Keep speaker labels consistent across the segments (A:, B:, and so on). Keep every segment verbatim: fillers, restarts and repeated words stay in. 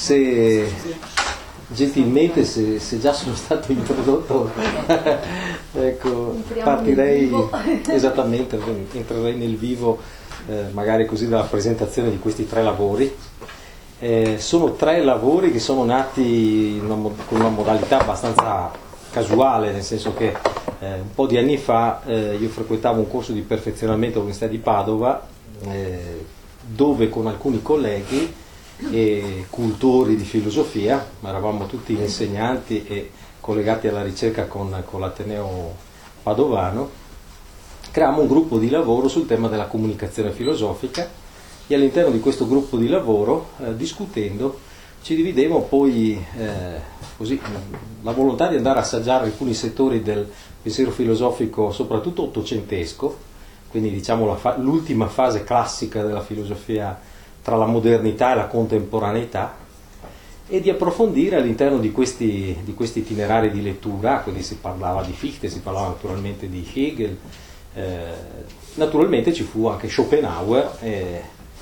A: se gentilmente, se, se già sono stato introdotto, ecco, partirei esattamente, entrerei nel vivo, eh, magari così, della presentazione di questi tre lavori. Eh, sono tre lavori che sono nati in una, con una modalità abbastanza casuale, nel senso che eh, un po' di anni fa eh, io frequentavo un corso di perfezionamento all'Università di Padova, eh, dove con alcuni colleghi e cultori di filosofia, ma eravamo tutti insegnanti e collegati alla ricerca con, con l'Ateneo Padovano, creammo un gruppo di lavoro sul tema della comunicazione filosofica. E all'interno di questo gruppo di lavoro, eh, discutendo, ci dividemmo poi eh, così, la volontà di andare a assaggiare alcuni settori del pensiero filosofico, soprattutto ottocentesco, quindi diciamo la fa- l'ultima fase classica della filosofia tra la modernità e la contemporaneità, e di approfondire all'interno di questi, di questi itinerari di lettura. Quindi si parlava di Fichte, si parlava naturalmente di Hegel, eh, naturalmente ci fu anche Schopenhauer. Eh,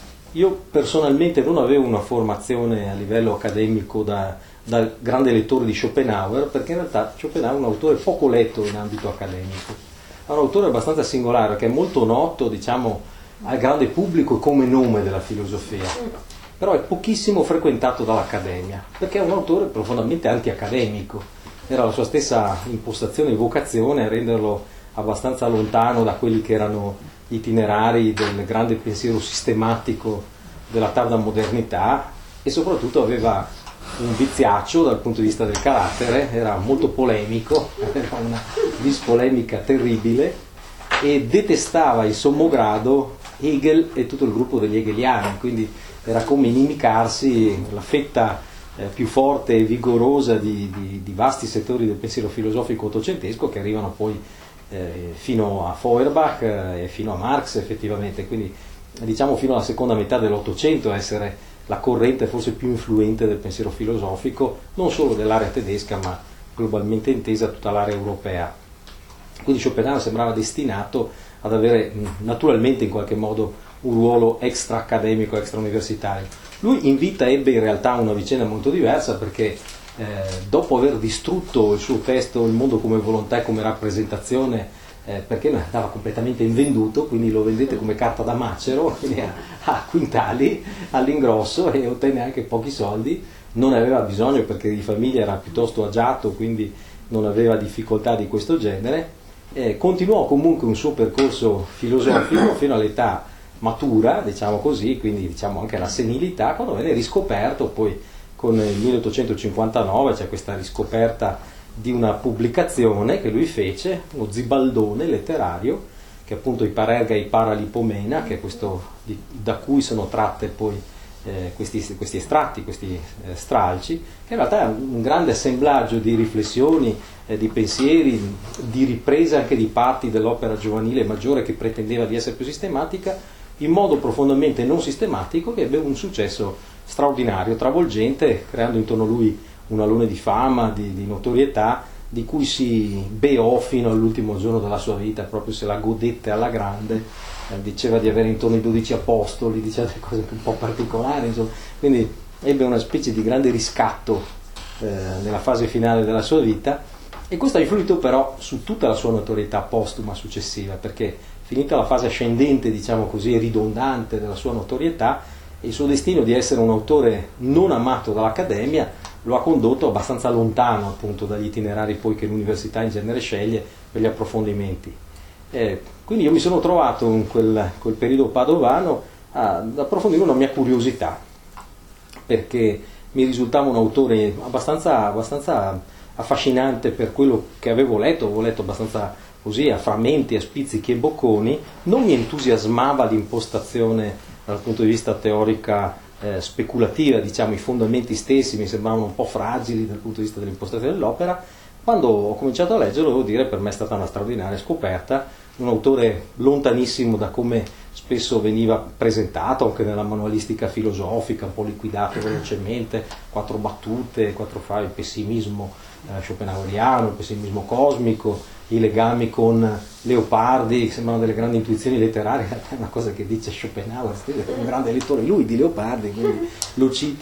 A: Io personalmente non avevo una formazione a livello accademico da, da grande lettore di Schopenhauer, perché in realtà Schopenhauer è un autore poco letto in ambito accademico. È un autore abbastanza singolare, che è molto noto, diciamo, al grande pubblico come nome della filosofia, però è pochissimo frequentato dall'accademia, perché è un autore profondamente anti-accademico. Era la sua stessa impostazione e vocazione a renderlo abbastanza lontano da quelli che erano gli itinerari del grande pensiero sistematico della tarda modernità, e soprattutto aveva un viziaccio dal punto di vista del carattere, era molto polemico, aveva una vis polemica terribile, e detestava in sommo grado Hegel e tutto il gruppo degli hegeliani, quindi era come inimicarsi la fetta eh, più forte e vigorosa di, di, di vasti settori del pensiero filosofico ottocentesco, che arrivano poi Eh, fino a Feuerbach eh, e fino a Marx, effettivamente, quindi diciamo fino alla seconda metà dell'Ottocento a essere la corrente forse più influente del pensiero filosofico, non solo dell'area tedesca ma globalmente intesa tutta l'area europea. Quindi Schopenhauer sembrava destinato ad avere naturalmente in qualche modo un ruolo extra accademico, extra universitario. Lui in vita ebbe in realtà una vicenda molto diversa, perché Eh, dopo aver distrutto il suo testo Il mondo come volontà e come rappresentazione, eh, perché andava completamente invenduto, quindi lo vendette come carta da macero, quindi a, a quintali all'ingrosso, e ottenne anche pochi soldi. Non ne aveva bisogno perché di famiglia era piuttosto agiato, quindi non aveva difficoltà di questo genere. Eh, continuò comunque un suo percorso filosofico fino all'età matura, diciamo così, quindi diciamo anche alla senilità, quando venne riscoperto poi con il milleottocentocinquantanove. C'è questa riscoperta di una pubblicazione che lui fece, uno zibaldone letterario, che è appunto I Parerga e I Paralipomena, che è questo di, da cui sono tratte poi eh, questi, questi estratti, questi eh, stralci, che in realtà è un grande assemblaggio di riflessioni, eh, di pensieri, di riprese anche di parti dell'opera giovanile maggiore che pretendeva di essere più sistematica, in modo profondamente non sistematico, che ebbe un successo straordinario, travolgente, creando intorno a lui un alone di fama, di, di notorietà, di cui si beò fino all'ultimo giorno della sua vita, proprio se la godette alla grande. Eh, diceva di avere intorno ai dodici apostoli, diceva delle cose un po' particolari, insomma. Quindi ebbe una specie di grande riscatto eh, nella fase finale della sua vita, e questo ha influito però su tutta la sua notorietà postuma successiva, perché finita la fase ascendente, diciamo così, ridondante della sua notorietà, il suo destino di essere un autore non amato dall'accademia lo ha condotto abbastanza lontano appunto dagli itinerari poi che l'università in genere sceglie per gli approfondimenti. Eh, quindi io mi sono trovato in quel, quel periodo padovano ad approfondire una mia curiosità, perché mi risultava un autore abbastanza, abbastanza affascinante per quello che avevo letto. Avevo letto abbastanza così a frammenti, a spizzichi e bocconi. Non mi entusiasmava l'impostazione dal punto di vista teorica eh, speculativa, diciamo, i fondamenti stessi mi sembravano un po' fragili dal punto di vista dell'impostazione dell'opera. Quando ho cominciato a leggerlo, devo dire, per me è stata una straordinaria scoperta, un autore lontanissimo da come spesso veniva presentato anche nella manualistica filosofica, un po' liquidato velocemente, quattro battute, quattro fasi, il pessimismo eh, schopenhaueriano, il pessimismo cosmico, i legami con Leopardi, sembrano delle grandi intuizioni letterarie. È una cosa che dice Schopenhauer, è un grande lettore lui di Leopardi, quindi lo cita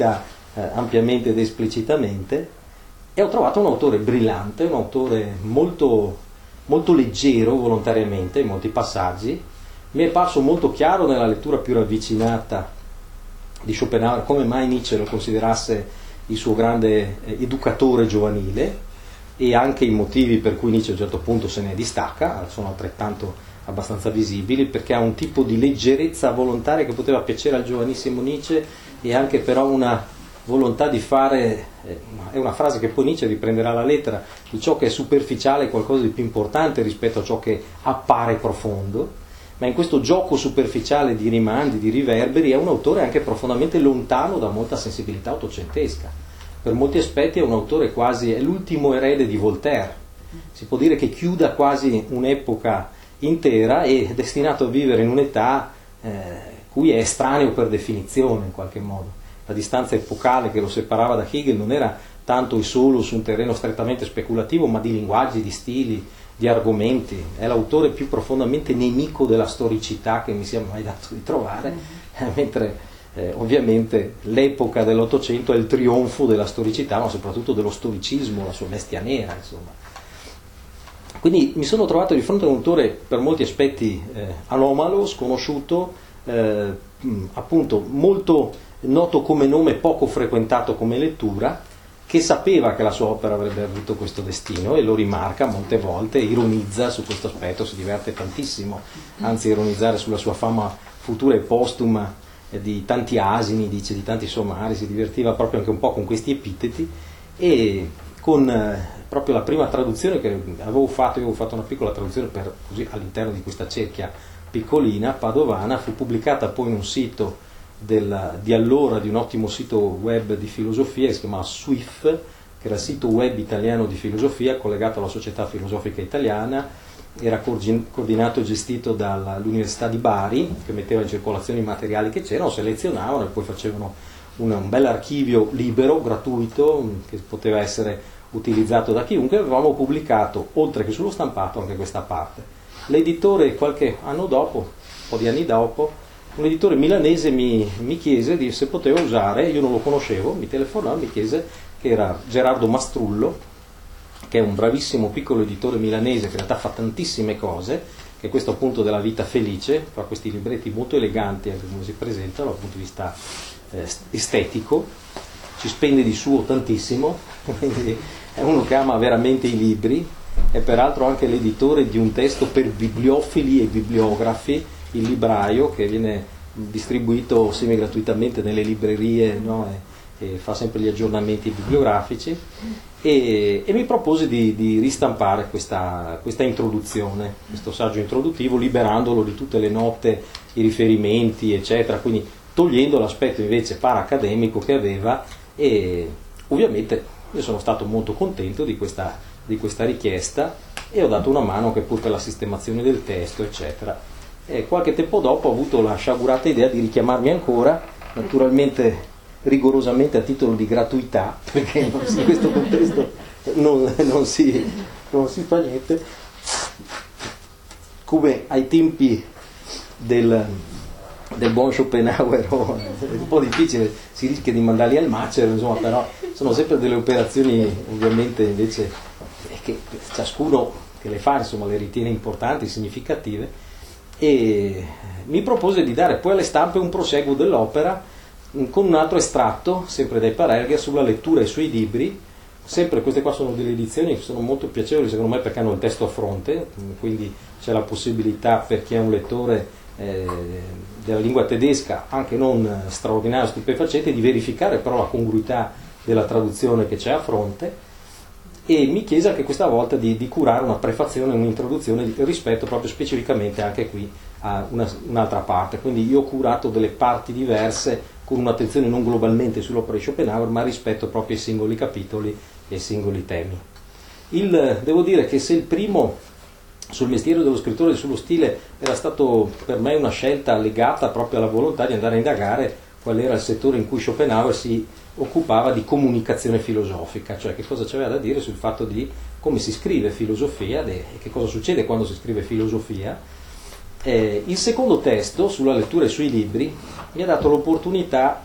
A: eh, ampiamente ed esplicitamente, e ho trovato un autore brillante, un autore molto, molto leggero volontariamente in molti passaggi. Mi è parso molto chiaro nella lettura più ravvicinata di Schopenhauer come mai Nietzsche lo considerasse il suo grande eh, educatore giovanile, e anche i motivi per cui Nietzsche a un certo punto se ne distacca sono altrettanto abbastanza visibili, perché ha un tipo di leggerezza volontaria che poteva piacere al giovanissimo Nietzsche, e anche però una volontà di fare, eh, è una frase che poi Nietzsche riprenderà alla lettera, di ciò che è superficiale è qualcosa di più importante rispetto a ciò che appare profondo. Ma in questo gioco superficiale di rimandi, di riverberi, è un autore anche profondamente lontano da molta sensibilità ottocentesca. Per molti aspetti è un autore quasi, è l'ultimo erede di Voltaire. Si può dire che chiuda quasi un'epoca intera e è destinato a vivere in un'età eh, cui è estraneo per definizione in qualche modo. La distanza epocale che lo separava da Hegel non era tanto e solo su un terreno strettamente speculativo, ma di linguaggi, di stili, di argomenti. È l'autore più profondamente nemico della storicità che mi sia mai dato di trovare, mm-hmm. mentre eh, ovviamente l'epoca dell'Ottocento è il trionfo della storicità, ma soprattutto dello storicismo, la sua bestia nera, insomma. Quindi mi sono trovato di fronte a un autore per molti aspetti eh, anomalo, sconosciuto, eh, appunto molto noto come nome, poco frequentato come lettura, che sapeva che la sua opera avrebbe avuto questo destino e lo rimarca molte volte, ironizza su questo aspetto, si diverte tantissimo, anzi ironizzare sulla sua fama futura e postuma eh, di tanti asini, dice, di tanti somari, si divertiva proprio anche un po' con questi epiteti, e con eh, proprio la prima traduzione che avevo fatto, io avevo fatto una piccola traduzione per, così, all'interno di questa cerchia piccolina, padovana, fu pubblicata poi in un sito Del, di allora, di un ottimo sito web di filosofia che si chiamava Swift, che era il sito web italiano di filosofia collegato alla Società Filosofica Italiana, era coordinato e gestito dall'Università di Bari, che metteva in circolazione i materiali che c'erano, selezionavano e poi facevano un, un bel archivio libero, gratuito, che poteva essere utilizzato da chiunque. Avevamo pubblicato, oltre che sullo stampato, anche questa parte. L'editore qualche anno dopo, un po' di anni dopo, un editore milanese mi, mi chiese di, se poteva usare, io non lo conoscevo, mi telefonò e mi chiese, che era Gerardo Mastrullo, che è un bravissimo piccolo editore milanese che in realtà fa tantissime cose, che è questo appunto della vita felice, fa questi libretti molto eleganti anche come si presentano dal punto di vista eh, estetico, ci spende di suo tantissimo, quindi è uno che ama veramente i libri, è peraltro anche l'editore di un testo per bibliofili e bibliografi, il libraio, che viene distribuito semi gratuitamente nelle librerie, no? e, e fa sempre gli aggiornamenti bibliografici, e, e mi propose di, di ristampare questa, questa introduzione, questo saggio introduttivo, liberandolo di tutte le note, i riferimenti eccetera, quindi togliendo l'aspetto invece para-accademico che aveva, e ovviamente io sono stato molto contento di questa, di questa richiesta, e ho dato una mano che pur per la sistemazione del testo eccetera. E qualche tempo dopo ho avuto la sciagurata idea di richiamarmi ancora, naturalmente rigorosamente a titolo di gratuità, perché in questo contesto non, non, si, non si fa niente, come ai tempi del, del buon Schopenhauer. È un po' difficile, si rischia di mandarli al macero, insomma, però sono sempre delle operazioni ovviamente invece che ciascuno che le fa insomma le ritiene importanti, significative, e mi propose di dare poi alle stampe un proseguo dell'opera con un altro estratto, sempre dai Parerga, sulla lettura e sui libri. Sempre queste qua sono delle edizioni che sono molto piacevoli secondo me, perché hanno il testo a fronte, quindi c'è la possibilità per chi è un lettore eh, della lingua tedesca, anche non straordinario, stupefacente, di verificare però la congruità della traduzione che c'è a fronte. E mi chiese anche questa volta di, di curare una prefazione, un'introduzione rispetto proprio specificamente anche qui a una, un'altra parte. Quindi io ho curato delle parti diverse con un'attenzione non globalmente sull'opera di Schopenhauer, ma rispetto proprio ai singoli capitoli e ai singoli temi. Il, devo dire che se il primo sul mestiere dello scrittore e sullo stile era stato per me una scelta legata proprio alla volontà di andare a indagare qual era il settore in cui Schopenhauer si occupava di comunicazione filosofica, cioè che cosa c'aveva da dire sul fatto di come si scrive filosofia e che cosa succede quando si scrive filosofia. Eh, il secondo testo, sulla lettura e sui libri, mi ha dato l'opportunità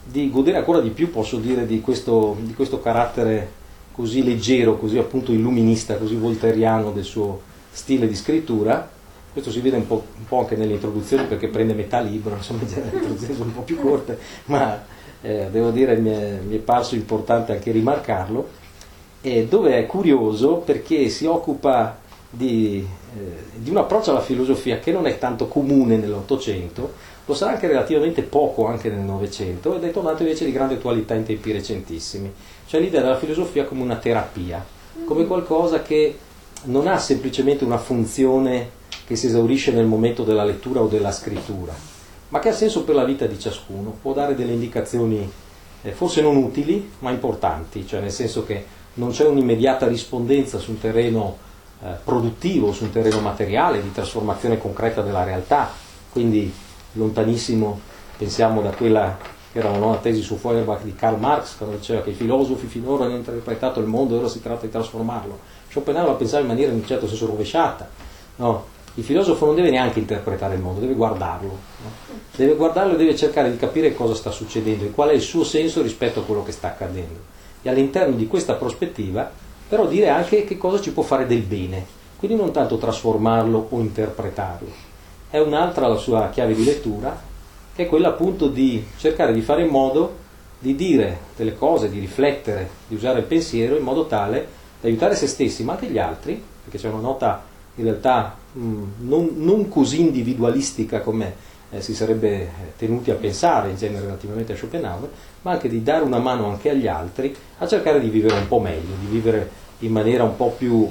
A: di godere ancora di più, posso dire, di questo, di questo carattere così leggero, così appunto illuminista, così voltairiano del suo stile di scrittura. Questo si vede un po', un po' anche nelle introduzioni, perché prende metà libro, insomma le introduzioni sono un po' più corte, ma eh, devo dire mi è, mi è parso importante anche rimarcarlo, eh, dove è curioso perché si occupa di, eh, di un approccio alla filosofia che non è tanto comune nell'Ottocento, lo sarà anche relativamente poco anche nel Novecento, ed è tornato invece di grande attualità in tempi recentissimi, cioè l'idea della filosofia come una terapia, come qualcosa che non ha semplicemente una funzione che si esaurisce nel momento della lettura o della scrittura, ma che ha senso per la vita di ciascuno, può dare delle indicazioni eh, forse non utili, ma importanti, cioè nel senso che non c'è un'immediata rispondenza su un terreno eh, produttivo, su un terreno materiale, di trasformazione concreta della realtà, quindi lontanissimo, pensiamo, da quella che era una nuova tesi su Feuerbach di Karl Marx, quando diceva che i filosofi finora hanno interpretato il mondo e ora si tratta di trasformarlo. Schopenhauer la pensava in maniera in un certo senso rovesciata. No, il filosofo non deve neanche interpretare il mondo, deve guardarlo, no? Deve guardarlo e deve cercare di capire cosa sta succedendo e qual è il suo senso rispetto a quello che sta accadendo. E all'interno di questa prospettiva però dire anche che cosa ci può fare del bene, quindi non tanto trasformarlo o interpretarlo. È un'altra la sua chiave di lettura, che è quella appunto di cercare di fare in modo di dire delle cose, di riflettere, di usare il pensiero in modo tale da aiutare se stessi, ma anche gli altri, perché c'è una nota in realtà mh, non, non così individualistica come eh, si sarebbe tenuti a pensare in genere relativamente a Schopenhauer, ma anche di dare una mano anche agli altri a cercare di vivere un po' meglio, di vivere in maniera un po' più,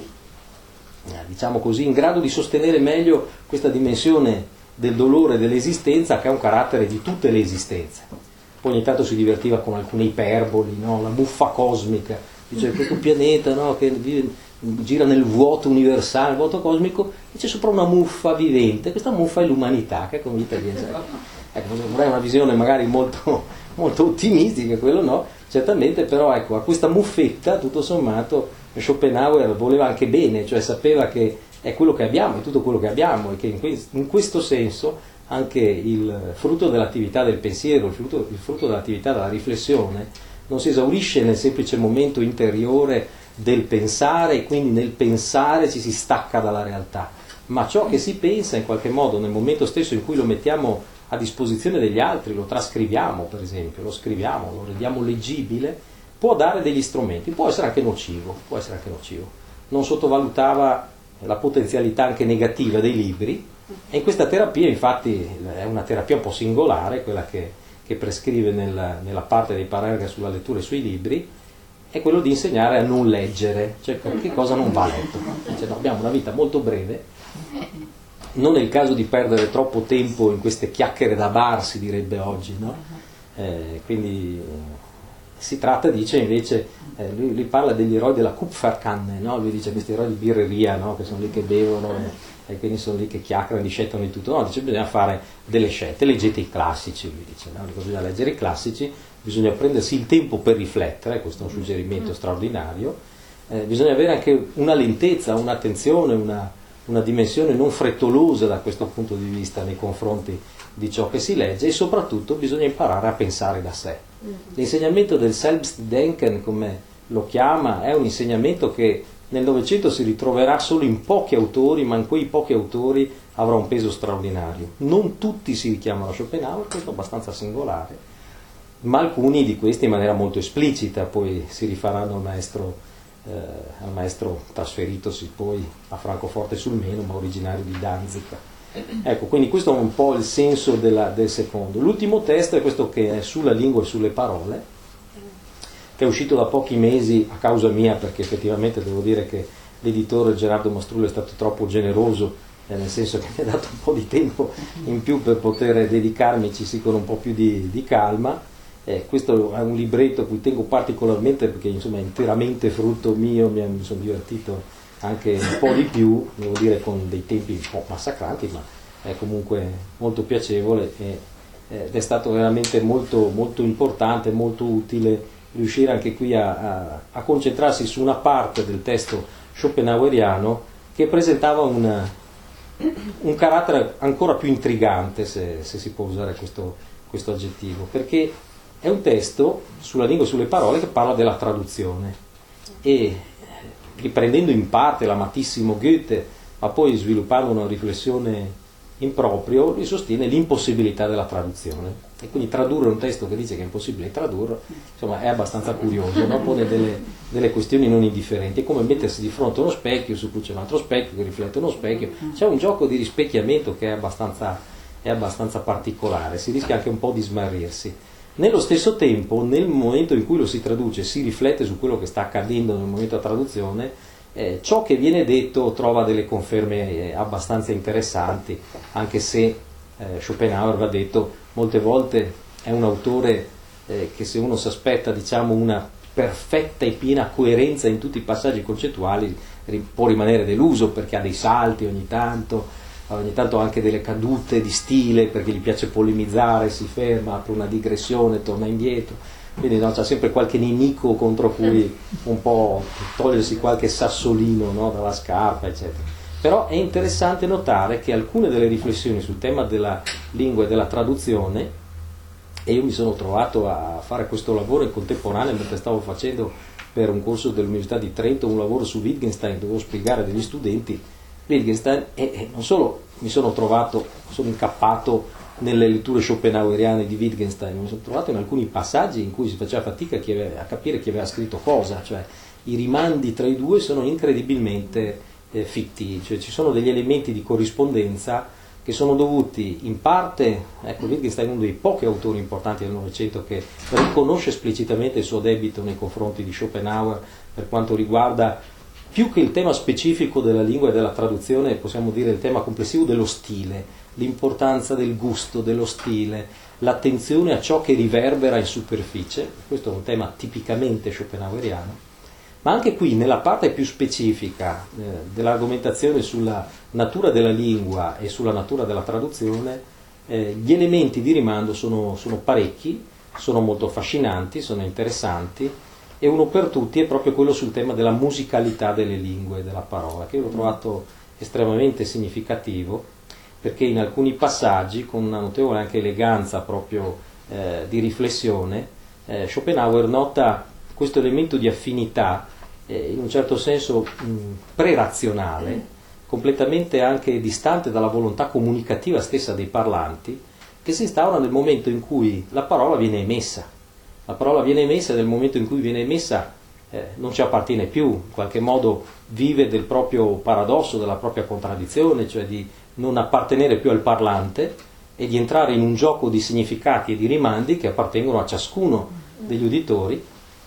A: eh, diciamo così, in grado di sostenere meglio questa dimensione del dolore dell'esistenza, che ha un carattere di tutte le esistenze. Poi ogni tanto si divertiva con alcune iperboli, no? La muffa cosmica, dice questo pianeta, no? Che vive, gira nel vuoto universale, nel vuoto cosmico, e c'è sopra una muffa vivente, questa muffa è l'umanità, che è come gli italiani. Ecco, vorrei una visione magari molto, molto ottimistica, quello no, certamente, però ecco, a questa muffetta, tutto sommato, Schopenhauer voleva anche bene, cioè sapeva che è quello che abbiamo, è tutto quello che abbiamo, e che in, que- in questo senso anche il frutto dell'attività del pensiero, il frutto, il frutto dell'attività della riflessione, non si esaurisce nel semplice momento interiore del pensare, e quindi nel pensare ci si stacca dalla realtà, ma ciò che si pensa in qualche modo nel momento stesso in cui lo mettiamo a disposizione degli altri, lo trascriviamo per esempio, lo scriviamo, lo rendiamo leggibile, può dare degli strumenti, può essere anche nocivo, può essere anche nocivo. Non sottovalutava la potenzialità anche negativa dei libri, e in questa terapia infatti è una terapia un po' singolare, quella che, che prescrive nella, nella parte dei Parerga sulla lettura e sui libri, è quello di insegnare a non leggere, cioè che cosa non va letto. Cioè, no, abbiamo una vita molto breve, non è il caso di perdere troppo tempo in queste chiacchiere da bar, si direbbe oggi, no? Eh, quindi si tratta, dice invece, eh, lui, lui parla degli eroi della Kupferkanne, no? Lui dice questi eroi di birreria, no? Che sono lì che bevono e, e quindi sono lì che chiacchierano, discettano di tutto. No, dice bisogna fare delle scelte, leggete i classici, lui dice, no? Bisogna leggere i classici, bisogna prendersi il tempo per riflettere, questo è un suggerimento mm. straordinario, eh, bisogna avere anche una lentezza, un'attenzione, una, una dimensione non frettolosa da questo punto di vista nei confronti di ciò che si legge, e soprattutto bisogna imparare a pensare da sé. L'insegnamento del Selbstdenken, come lo chiama, è un insegnamento che nel Novecento si ritroverà solo in pochi autori, ma in quei pochi autori avrà un peso straordinario. Non tutti si richiamano a Schopenhauer, questo è abbastanza singolare, ma alcuni di questi in maniera molto esplicita poi si rifaranno al maestro, eh, al maestro trasferitosi poi a Francoforte sul Meno, ma originario di Danzig. Ecco, quindi questo è un po' il senso della, del secondo. L'ultimo testo è questo che è sulla lingua e sulle parole, che è uscito da pochi mesi a causa mia, perché effettivamente devo dire che l'editore Gerardo Mastrullo è stato troppo generoso, eh, nel senso che mi ha dato un po' di tempo in più per poter dedicarmici con un po' più di, di calma. Eh, questo è un libretto a cui tengo particolarmente, perché insomma è interamente frutto mio, mi, mi sono divertito anche un po' di più, devo dire con dei tempi un po' massacranti, ma è comunque molto piacevole, e, ed è stato veramente molto, molto importante, molto utile riuscire anche qui a, a, a concentrarsi su una parte del testo schopenhaueriano che presentava un, un carattere ancora più intrigante, se, se si può usare questo, questo aggettivo, perché è un testo sulla lingua e sulle parole che parla della traduzione e, riprendendo in parte l'amatissimo Goethe, ma poi sviluppando una riflessione in proprio, lui sostiene l'impossibilità della traduzione. E quindi tradurre un testo che dice che è impossibile tradurre, insomma, è abbastanza curioso, no? Pone delle, delle questioni non indifferenti. È come mettersi di fronte a uno specchio, su cui c'è un altro specchio che riflette uno specchio. C'è un gioco di rispecchiamento che è abbastanza, è abbastanza particolare, si rischia anche un po' di smarrirsi. Nello stesso tempo, nel momento in cui lo si traduce, si riflette su quello che sta accadendo nel momento della traduzione, eh, ciò che viene detto trova delle conferme eh, abbastanza interessanti, anche se eh, Schopenhauer, va detto, molte volte è un autore eh, che, se uno si aspetta, diciamo, una perfetta e piena coerenza in tutti i passaggi concettuali, ri- può rimanere deluso, perché ha dei salti ogni tanto, ogni tanto anche delle cadute di stile, perché gli piace polemizzare, si ferma, apre una digressione, torna indietro, quindi no, c'è sempre qualche nemico contro cui un po' togliersi qualche sassolino, no, dalla scarpa, eccetera. Però è interessante notare che alcune delle riflessioni sul tema della lingua e della traduzione, e io mi sono trovato a fare questo lavoro in contemporanea mentre stavo facendo per un corso dell'Università di Trento un lavoro su Wittgenstein, dovevo spiegare degli studenti Wittgenstein, e, e non solo mi sono trovato, sono incappato nelle letture schopenhaueriane di Wittgenstein, mi sono trovato in alcuni passaggi in cui si faceva fatica chi aveva, a capire chi aveva scritto cosa, cioè i rimandi tra i due sono incredibilmente eh, fitti, cioè ci sono degli elementi di corrispondenza che sono dovuti in parte, ecco, Wittgenstein è uno dei pochi autori importanti del Novecento che riconosce esplicitamente il suo debito nei confronti di Schopenhauer per quanto riguarda, più che il tema specifico della lingua e della traduzione, possiamo dire il tema complessivo dello stile, l'importanza del gusto, dello stile, l'attenzione a ciò che riverbera in superficie. Questo è un tema tipicamente schopenhaueriano. Ma anche qui, nella parte più specifica eh, dell'argomentazione sulla natura della lingua e sulla natura della traduzione, eh, gli elementi di rimando sono, sono parecchi, sono molto affascinanti, sono interessanti, e uno per tutti è proprio quello sul tema della musicalità delle lingue e della parola, che io l'ho trovato estremamente significativo, perché in alcuni passaggi, con una notevole anche eleganza proprio eh, di riflessione, eh, Schopenhauer nota questo elemento di affinità, eh, in un certo senso mh, pre-razionale, completamente anche distante dalla volontà comunicativa stessa dei parlanti, che si instaura nel momento in cui la parola viene emessa. La parola viene emessa e nel momento in cui viene emessa eh, non ci appartiene più, in qualche modo vive del proprio paradosso, della propria contraddizione, cioè di non appartenere più al parlante e di entrare in un gioco di significati e di rimandi che appartengono a ciascuno degli uditori,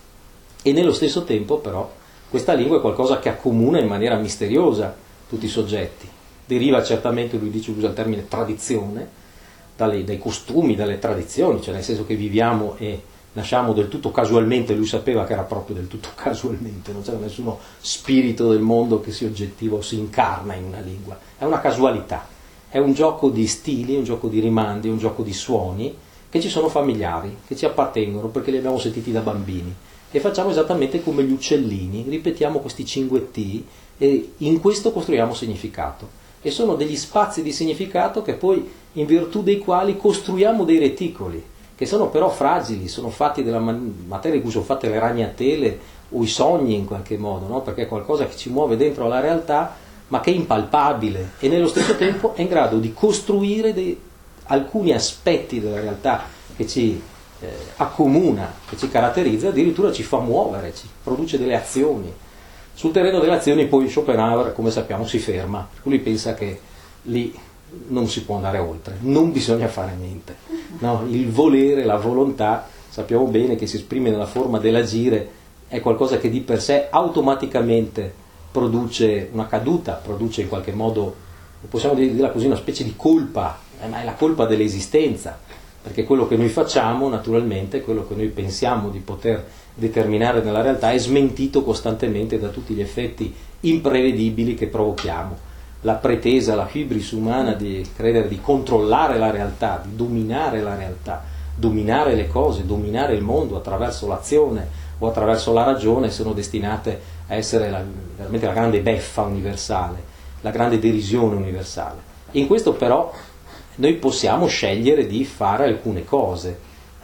A: e nello stesso tempo però questa lingua è qualcosa che accomuna in maniera misteriosa tutti i soggetti. Deriva certamente, lui dice, usa il termine tradizione, dalle, dai costumi, dalle tradizioni, cioè nel senso che viviamo e nasciamo del tutto casualmente. Lui sapeva che era proprio del tutto casualmente, non c'era nessuno spirito del mondo che si oggettiva o si incarna in una lingua, è una casualità, è un gioco di stili, un gioco di rimandi, un gioco di suoni che ci sono familiari, che ci appartengono perché li abbiamo sentiti da bambini, e facciamo esattamente come gli uccellini, ripetiamo questi cinguettii e in questo costruiamo significato, e sono degli spazi di significato che poi, in virtù dei quali costruiamo dei reticoli, che sono però fragili, sono fatti della materia in cui sono fatte le ragnatele o i sogni in qualche modo, no? Perché è qualcosa che ci muove dentro la realtà, ma che è impalpabile e nello stesso tempo è in grado di costruire dei, alcuni aspetti della realtà che ci eh, accomuna, che ci caratterizza, addirittura ci fa muovere, ci produce delle azioni. Sul terreno delle azioni poi Schopenhauer, come sappiamo, si ferma, lui pensa che lì non si può andare oltre, non bisogna fare niente, no? Il volere, la volontà, sappiamo bene che si esprime nella forma dell'agire, è qualcosa che di per sé automaticamente produce una caduta, produce in qualche modo, possiamo dirla così, una specie di colpa, eh, ma è la colpa dell'esistenza, perché quello che noi facciamo naturalmente, quello che noi pensiamo di poter determinare nella realtà è smentito costantemente da tutti gli effetti imprevedibili che provochiamo. La pretesa, la hybris umana di credere di controllare la realtà, di dominare la realtà, dominare le cose, dominare il mondo attraverso l'azione o attraverso la ragione, sono destinate a essere la, veramente la grande beffa universale, la grande derisione universale. In questo però noi possiamo scegliere di fare alcune cose.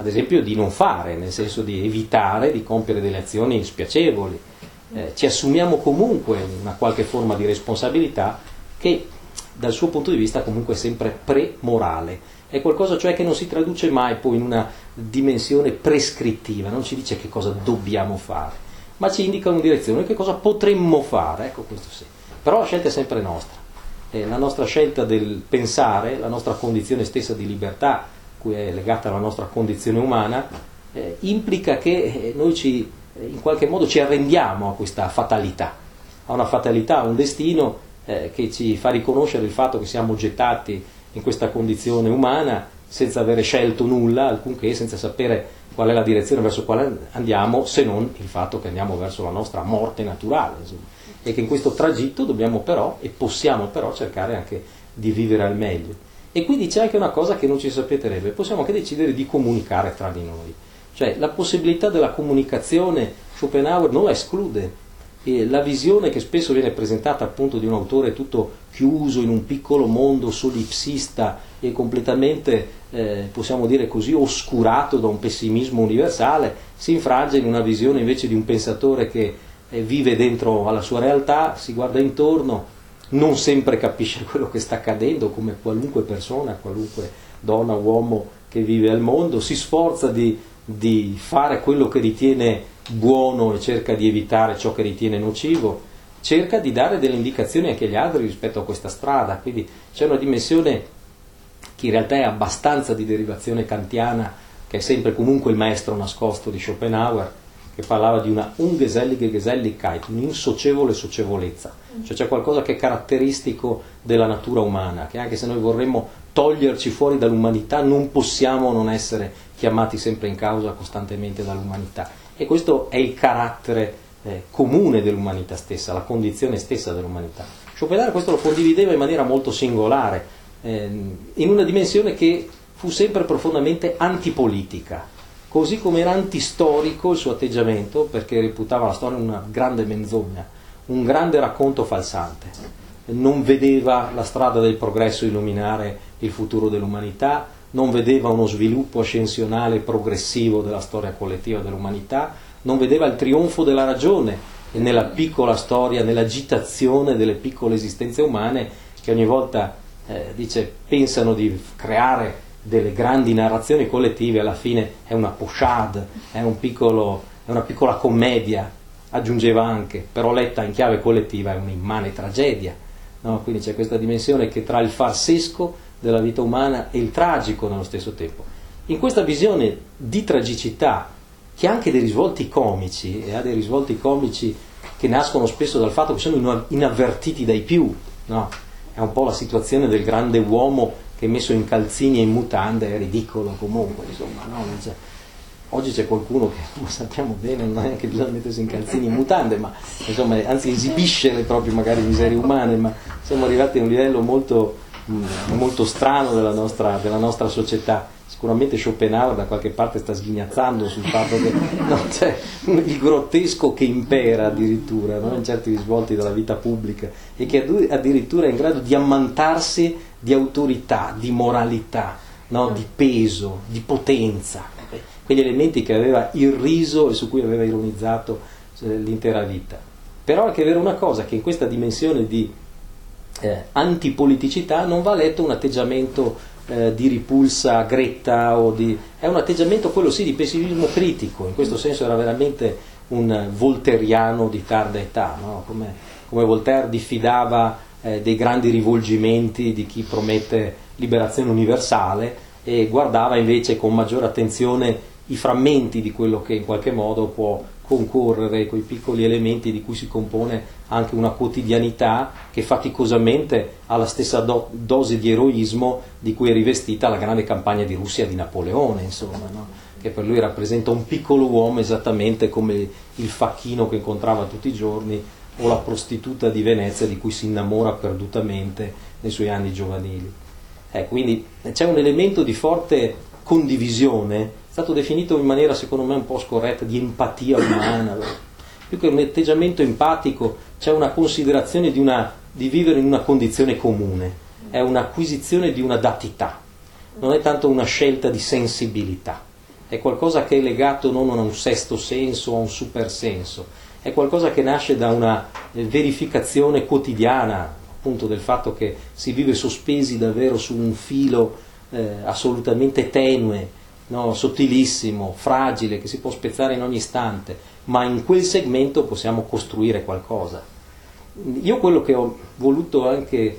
A: ad esempio di non fare, nel senso di evitare di compiere delle azioni spiacevoli. Eh, ci assumiamo comunque una qualche forma di responsabilità che dal suo punto di vista comunque è sempre pre-morale, è qualcosa cioè che non si traduce mai poi in una dimensione prescrittiva, non ci dice che cosa dobbiamo fare, ma ci indica una direzione, che cosa potremmo fare, ecco questo sì. Però la scelta è sempre nostra, eh, la nostra scelta del pensare, la nostra condizione stessa di libertà, cui è legata alla nostra condizione umana, eh, implica che eh, noi ci, eh, in qualche modo ci arrendiamo a questa fatalità, a una fatalità, a un destino eh, che ci fa riconoscere il fatto che siamo gettati in questa condizione umana senza avere scelto nulla, alcunché, senza sapere qual è la direzione verso quale andiamo, se non il fatto che andiamo verso la nostra morte naturale, insomma. E che in questo tragitto dobbiamo però, e possiamo però, cercare anche di vivere al meglio. E quindi c'è anche una cosa che non ci sappeterebbe, possiamo anche decidere di comunicare tra di noi, cioè la possibilità della comunicazione Schopenhauer non la esclude. E la visione che spesso viene presentata appunto di un autore tutto chiuso in un piccolo mondo solipsista e completamente, eh, possiamo dire così, oscurato da un pessimismo universale, si infrange in una visione invece di un pensatore che eh, vive dentro alla sua realtà, si guarda intorno, non sempre capisce quello che sta accadendo, come qualunque persona, qualunque donna, uomo che vive al mondo, si sforza di, di fare quello che ritiene buono e cerca di evitare ciò che ritiene nocivo, cerca di dare delle indicazioni anche agli altri rispetto a questa strada. Quindi c'è una dimensione che in realtà è abbastanza di derivazione kantiana, che è sempre comunque il maestro nascosto di Schopenhauer, che parlava di una ungesellige Geselligkeit, un'insocievole socievolezza, cioè c'è qualcosa che è caratteristico della natura umana, che anche se noi vorremmo toglierci fuori dall'umanità non possiamo non essere chiamati sempre in causa costantemente dall'umanità. E questo è il carattere eh, comune dell'umanità stessa, la condizione stessa dell'umanità. Schopenhauer questo lo condivideva in maniera molto singolare, eh, in una dimensione che fu sempre profondamente antipolitica, così come era antistorico il suo atteggiamento, perché reputava la storia una grande menzogna, un grande racconto falsante. Non vedeva la strada del progresso illuminare il futuro dell'umanità, non vedeva uno sviluppo ascensionale progressivo della storia collettiva dell'umanità, non vedeva il trionfo della ragione nella piccola storia, nell'agitazione delle piccole esistenze umane che ogni volta eh, dice pensano di creare delle grandi narrazioni collettive, alla fine è una pochade, è, un piccolo, è una piccola commedia, aggiungeva anche, però letta in chiave collettiva è un'immane tragedia, no? Quindi c'è questa dimensione che tra il farsesco della vita umana e il tragico nello stesso tempo. In questa visione di tragicità, che ha anche dei risvolti comici, e ha dei risvolti comici che nascono spesso dal fatto che sono inavvertiti dai più, no? È un po' la situazione del grande uomo che messo in calzini e in mutande è ridicolo comunque, insomma, no? C'è, oggi c'è qualcuno che, come sappiamo bene, non ha neanche bisogno di mettersi in calzini e in mutande, ma insomma, anzi esibisce le proprie magari miserie umane, ma siamo arrivati a un livello molto molto strano della nostra, della nostra società. Sicuramente Schopenhauer da qualche parte sta sghignazzando sul fatto che no, c'è il grottesco che impera addirittura, no? In certi risvolti della vita pubblica, e che addirittura è in grado di ammantarsi di autorità, di moralità, no? Di peso, di potenza, quegli elementi che aveva irriso e su cui aveva ironizzato l'intera vita. Però è anche vero una cosa, che in questa dimensione di Eh, antipoliticità non va letto un atteggiamento eh, di ripulsa gretta o di, è un atteggiamento quello sì di pessimismo critico. In questo senso era veramente un voltairiano di tarda età, no? come, come Voltaire diffidava eh, dei grandi rivolgimenti di chi promette liberazione universale e guardava invece con maggiore attenzione i frammenti di quello che in qualche modo può concorrere, quei piccoli elementi di cui si compone anche una quotidianità che faticosamente ha la stessa do- dose di eroismo di cui è rivestita la grande campagna di Russia di Napoleone, insomma, no? Che per lui rappresenta un piccolo uomo esattamente come il facchino che incontrava tutti i giorni o la prostituta di Venezia di cui si innamora perdutamente nei suoi anni giovanili. Eh, quindi c'è un elemento di forte condivisione, è stato definito in maniera secondo me un po' scorretta, di empatia umana. Più che un atteggiamento empatico c'è una considerazione di, una, di vivere in una condizione comune, è un'acquisizione di una datità, non è tanto una scelta di sensibilità, è qualcosa che è legato non a un sesto senso o a un super senso, è qualcosa che nasce da una verificazione quotidiana, appunto del fatto che si vive sospesi davvero su un filo eh, assolutamente tenue, no? Sottilissimo, fragile, che si può spezzare in ogni istante, ma in quel segmento possiamo costruire qualcosa. Io quello che ho voluto anche,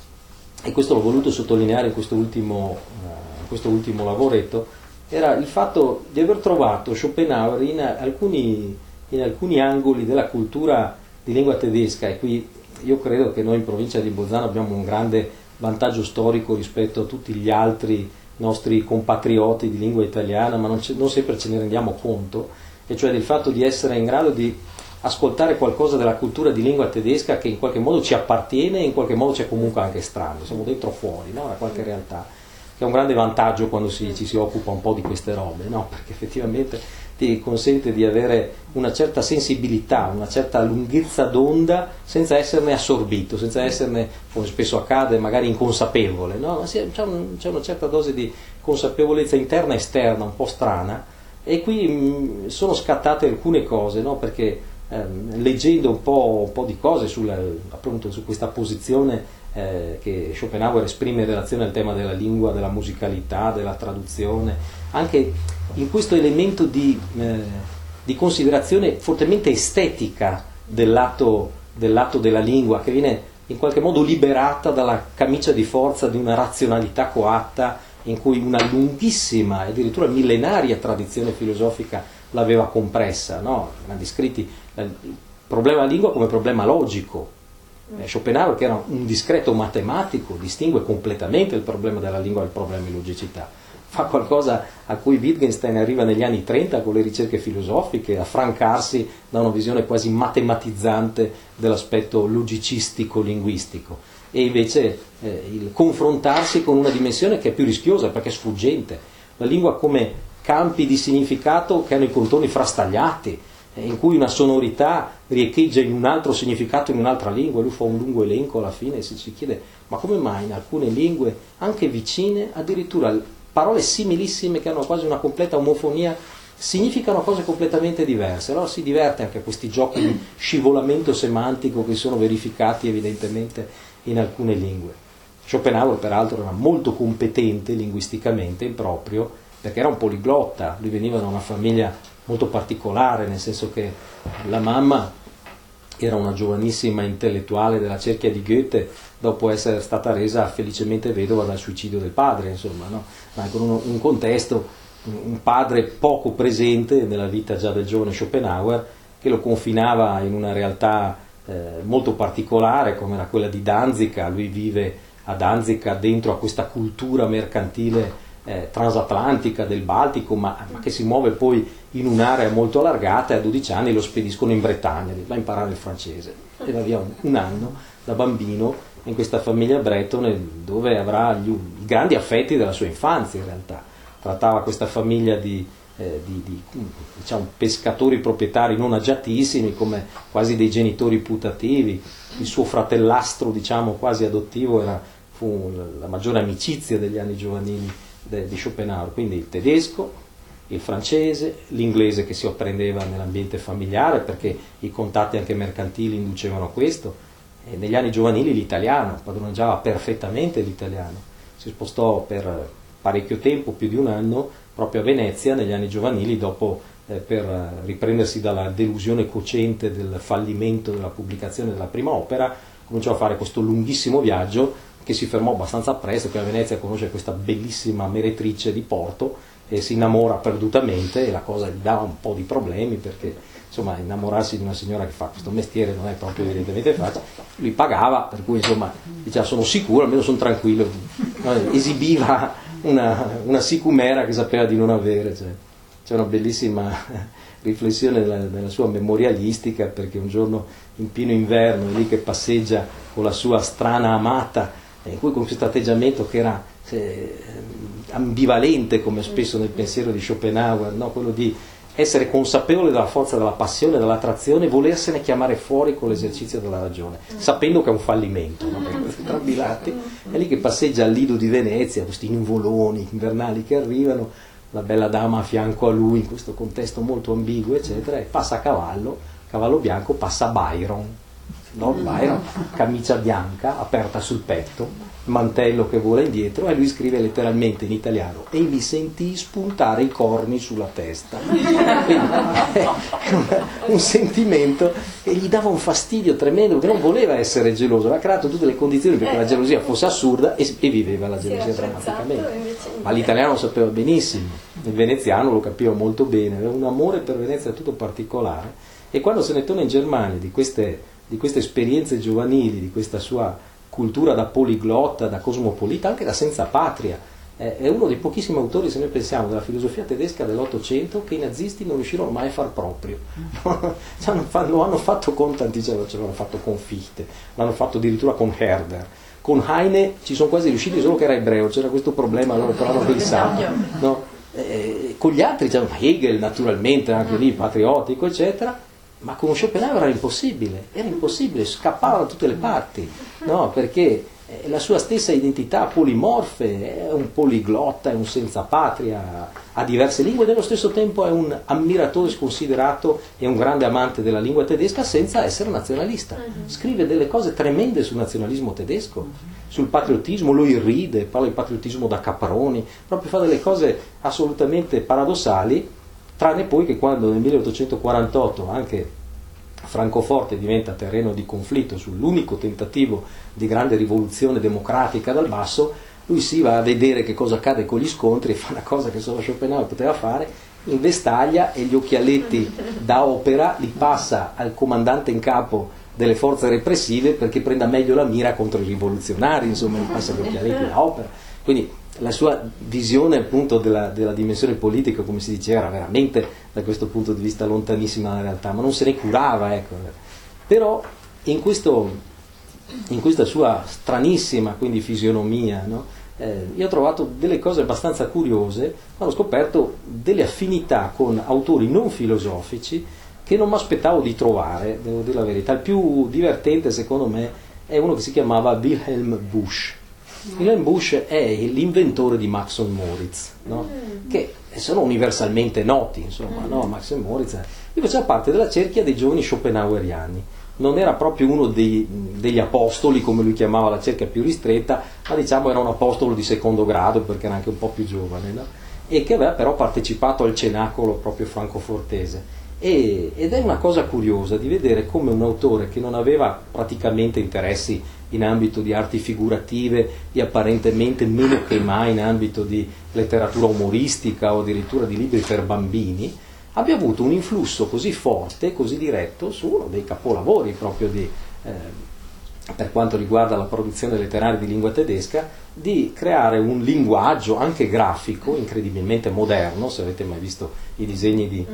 A: e questo l'ho voluto sottolineare in questo ultimo, uh, in questo ultimo lavoretto, era il fatto di aver trovato Schopenhauer in alcuni, in alcuni angoli della cultura di lingua tedesca, e qui io credo che noi in provincia di Bolzano abbiamo un grande vantaggio storico rispetto a tutti gli altri nostri compatrioti di lingua italiana, ma non, non sempre ce ne rendiamo conto, e cioè del fatto di essere in grado di ascoltare qualcosa della cultura di lingua tedesca che in qualche modo ci appartiene e in qualche modo c'è comunque anche strano, siamo dentro o fuori, no? Da qualche realtà, che è un grande vantaggio quando si, ci si occupa un po' di queste robe, no? Perché effettivamente ti consente di avere una certa sensibilità, una certa lunghezza d'onda senza esserne assorbito, senza esserne, come spesso accade, magari inconsapevole, no? Ma c'è, un, c'è una certa dose di consapevolezza interna e esterna un po' strana, e qui mh, sono scattate alcune cose, no? Perché ehm, leggendo un po', un po' di cose sulla, appunto, su questa posizione eh, che Schopenhauer esprime in relazione al tema della lingua, della musicalità, della traduzione, anche in questo elemento di, eh, di considerazione fortemente estetica del lato, del lato della lingua, che viene in qualche modo liberata dalla camicia di forza di una razionalità coatta in cui una lunghissima e addirittura millenaria tradizione filosofica l'aveva compressa, no? Grandi scritti, il problema della lingua come problema logico. Eh, Schopenhauer, che era un discreto matematico, distingue completamente il problema della lingua dal problema di logicità. Fa qualcosa a cui Wittgenstein arriva negli anni trenta con le ricerche filosofiche, a francarsi da una visione quasi matematizzante dell'aspetto logicistico-linguistico, e invece eh, il confrontarsi con una dimensione che è più rischiosa perché è sfuggente. La lingua come campi di significato che hanno i contorni frastagliati, eh, in cui una sonorità riecheggia in un altro significato in un'altra lingua. Lui fa un lungo elenco alla fine e si, si chiede: ma come mai in alcune lingue, anche vicine, addirittura parole similissime che hanno quasi una completa omofonia, significano cose completamente diverse? Allora si diverte anche a questi giochi di scivolamento semantico che sono verificati evidentemente in alcune lingue. Schopenhauer peraltro era molto competente linguisticamente in proprio, perché era un poliglotta. Lui veniva da una famiglia molto particolare, nel senso che la mamma era una giovanissima intellettuale della cerchia di Goethe, dopo essere stata resa felicemente vedova dal suicidio del padre, insomma, no? Ma con un, un contesto, un padre poco presente nella vita già del giovane Schopenhauer, che lo confinava in una realtà eh, molto particolare come era quella di Danzica. Lui vive a Danzica dentro a questa cultura mercantile eh, transatlantica del Baltico, ma, ma che si muove poi in un'area molto allargata, e a dodici anni lo spediscono in Bretagna, va a imparare il francese, e va via un, un anno da bambino in questa famiglia Breton, dove avrà gli, i grandi affetti della sua infanzia. In realtà trattava questa famiglia di, eh, di, di diciamo, pescatori proprietari non agiatissimi, come quasi dei genitori putativi. Il suo fratellastro, diciamo, quasi adottivo era, fu la maggiore amicizia degli anni giovanili de, di Schopenhauer. Quindi il tedesco, il francese, l'inglese che si apprendeva nell'ambiente familiare, perché i contatti anche mercantili inducevano questo, e negli anni giovanili l'italiano, padroneggiava perfettamente l'italiano. Si spostò per parecchio tempo, più di un anno, proprio a Venezia negli anni giovanili, dopo eh, per riprendersi dalla delusione cocente del fallimento della pubblicazione della prima opera, cominciò a fare questo lunghissimo viaggio, che si fermò abbastanza presto, che a Venezia conosce questa bellissima meretrice di Porto e si innamora perdutamente, e la cosa gli dava un po' di problemi, perché insomma innamorarsi di una signora che fa questo mestiere non è proprio evidentemente facile. Lui pagava, per cui insomma diceva: sono sicuro, almeno sono tranquillo. Esibiva una, una sicumera che sapeva di non avere. Cioè, c'è una bellissima riflessione nella, nella sua memorialistica, perché un giorno in pieno inverno è lì che passeggia con la sua strana amata, in cui con questo atteggiamento che era eh, ambivalente, come spesso nel pensiero di Schopenhauer, no? Quello di essere consapevole della forza della passione, dell'attrazione, volersene chiamare fuori con l'esercizio della ragione, sapendo che è un fallimento, no? Tra bilati, è lì che passeggia al lido di Venezia, questi nuvoloni invernali che arrivano, la bella dama a fianco a lui in questo contesto molto ambiguo, eccetera, e passa a cavallo, cavallo bianco, passa Byron, Lord Byron, camicia bianca aperta sul petto, mantello che vola indietro, e lui scrive letteralmente in italiano: e mi sentii spuntare i corni sulla testa. Quindi, un sentimento che gli dava un fastidio tremendo, perché non voleva essere geloso, aveva creato tutte le condizioni perché la gelosia fosse assurda, e, e viveva la gelosia drammaticamente. Ma l'italiano lo sapeva benissimo, il veneziano lo capiva molto bene, aveva un amore per Venezia tutto particolare, e quando se ne torna in Germania di queste, di queste esperienze giovanili, di questa sua cultura da poliglotta, da cosmopolita, anche da senza patria, eh, è uno dei pochissimi autori, se noi pensiamo, della filosofia tedesca dell'Ottocento che i nazisti non riuscirono mai a far proprio. Lo hanno fatto con tanti, ce l'hanno fatto con Fichte, l'hanno fatto addirittura con Herder. Con Heine ci sono quasi riusciti, solo che era ebreo, c'era questo problema, loro però hanno pensato, no? Eh, con gli altri c'era Hegel, naturalmente, anche lì patriottico, eccetera, ma con Schopenhauer era impossibile, era impossibile, scappava da tutte le parti, no? Perché la sua stessa identità polimorfe, è un poliglotta, è un senza patria, ha diverse lingue, e nello stesso tempo è un ammiratore sconsiderato e un grande amante della lingua tedesca senza essere nazionalista. Scrive delle cose tremende sul nazionalismo tedesco, sul patriottismo, lo irride, parla di patriottismo da caproni, proprio fa delle cose assolutamente paradossali, tranne poi che quando nel milleottocentoquarantotto anche Francoforte diventa terreno di conflitto sull'unico tentativo di grande rivoluzione democratica dal basso, lui si va a vedere che cosa accade con gli scontri e fa una cosa che solo Schopenhauer poteva fare, investaglia e gli occhialetti da opera li passa al comandante in capo delle forze repressive perché prenda meglio la mira contro i rivoluzionari, insomma gli passa gli occhialetti da opera. Quindi la sua visione appunto della, della dimensione politica, come si diceva, era veramente da questo punto di vista lontanissima dalla realtà, ma non se ne curava, ecco. Però in, questo, in questa sua stranissima quindi fisionomia, no? eh, io ho trovato delle cose abbastanza curiose, ho scoperto delle affinità con autori non filosofici che non mi aspettavo di trovare, devo dire la verità. Il più divertente secondo me è uno che si chiamava Wilhelm Busch. Wilhelm Busch è l'inventore di Max und Moritz, no? Che sono universalmente noti, insomma, no? Max und Moritz lui faceva parte della cerchia dei giovani schopenhaueriani, non era proprio uno dei, degli apostoli come lui chiamava la cerchia più ristretta, ma diciamo era un apostolo di secondo grado perché era anche un po' più giovane, no? E che aveva però partecipato al cenacolo proprio francofortese. E, ed è una cosa curiosa di vedere come un autore che non aveva praticamente interessi in ambito di arti figurative e apparentemente meno che mai in ambito di letteratura umoristica o addirittura di libri per bambini, abbia avuto un influsso così forte, così diretto su uno dei capolavori proprio di, eh, per quanto riguarda la produzione letteraria di lingua tedesca, di creare un linguaggio anche grafico incredibilmente moderno. Se avete mai visto i disegni di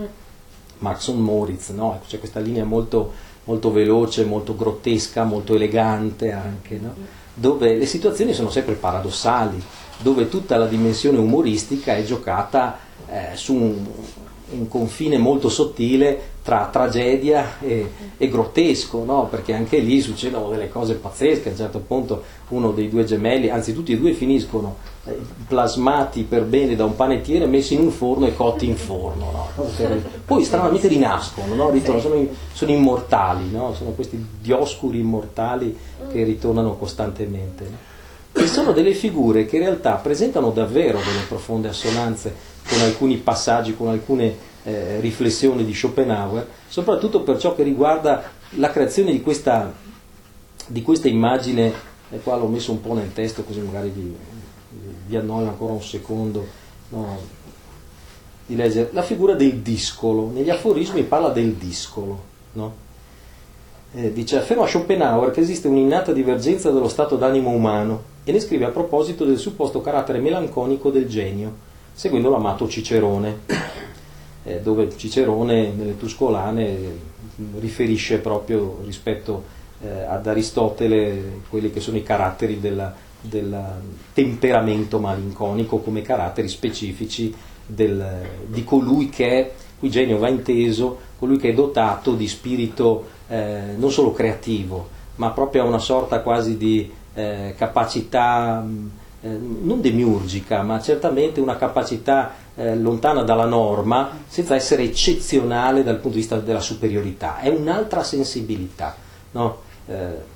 A: Max und Moritz, no? C'è questa linea molto molto veloce, molto grottesca, molto elegante anche, no? Dove le situazioni sono sempre paradossali, dove tutta la dimensione umoristica è giocata eh, su un, un confine molto sottile tra tragedia e, e grottesco, no? Perché anche lì succedono delle cose pazzesche. A un certo punto uno dei due gemelli, anzi tutti e due finiscono eh, plasmati per bene da un panettiere, messi in un forno e cotti in forno, no? Poi stranamente rinascono, no? Ritornano, sono, sono immortali, no? Sono questi dioscuri immortali che ritornano costantemente, no? E sono delle figure che in realtà presentano davvero delle profonde assonanze con alcuni passaggi, con alcune eh, riflessioni di Schopenhauer, soprattutto per ciò che riguarda la creazione di questa, di questa immagine, e qua l'ho messo un po' nel testo così magari vi, vi annoio ancora un secondo, no, di leggere, la figura del discolo. Negli aforismi parla del discolo, no? Eh, dice: afferma Schopenhauer che esiste un'innata divergenza dello stato d'animo umano, e ne scrive a proposito del supposto carattere melanconico del genio, seguendo l'amato Cicerone, eh, dove Cicerone nelle Tuscolane riferisce proprio rispetto eh, ad Aristotele quelli che sono i caratteri della, del temperamento malinconico come caratteri specifici del, di colui che è, qui genio va inteso, colui che è dotato di spirito eh, non solo creativo, ma proprio una sorta quasi di eh, capacità eh, non demiurgica, ma certamente una capacità eh, lontana dalla norma, senza essere eccezionale dal punto di vista della superiorità. È un'altra sensibilità, no? Eh,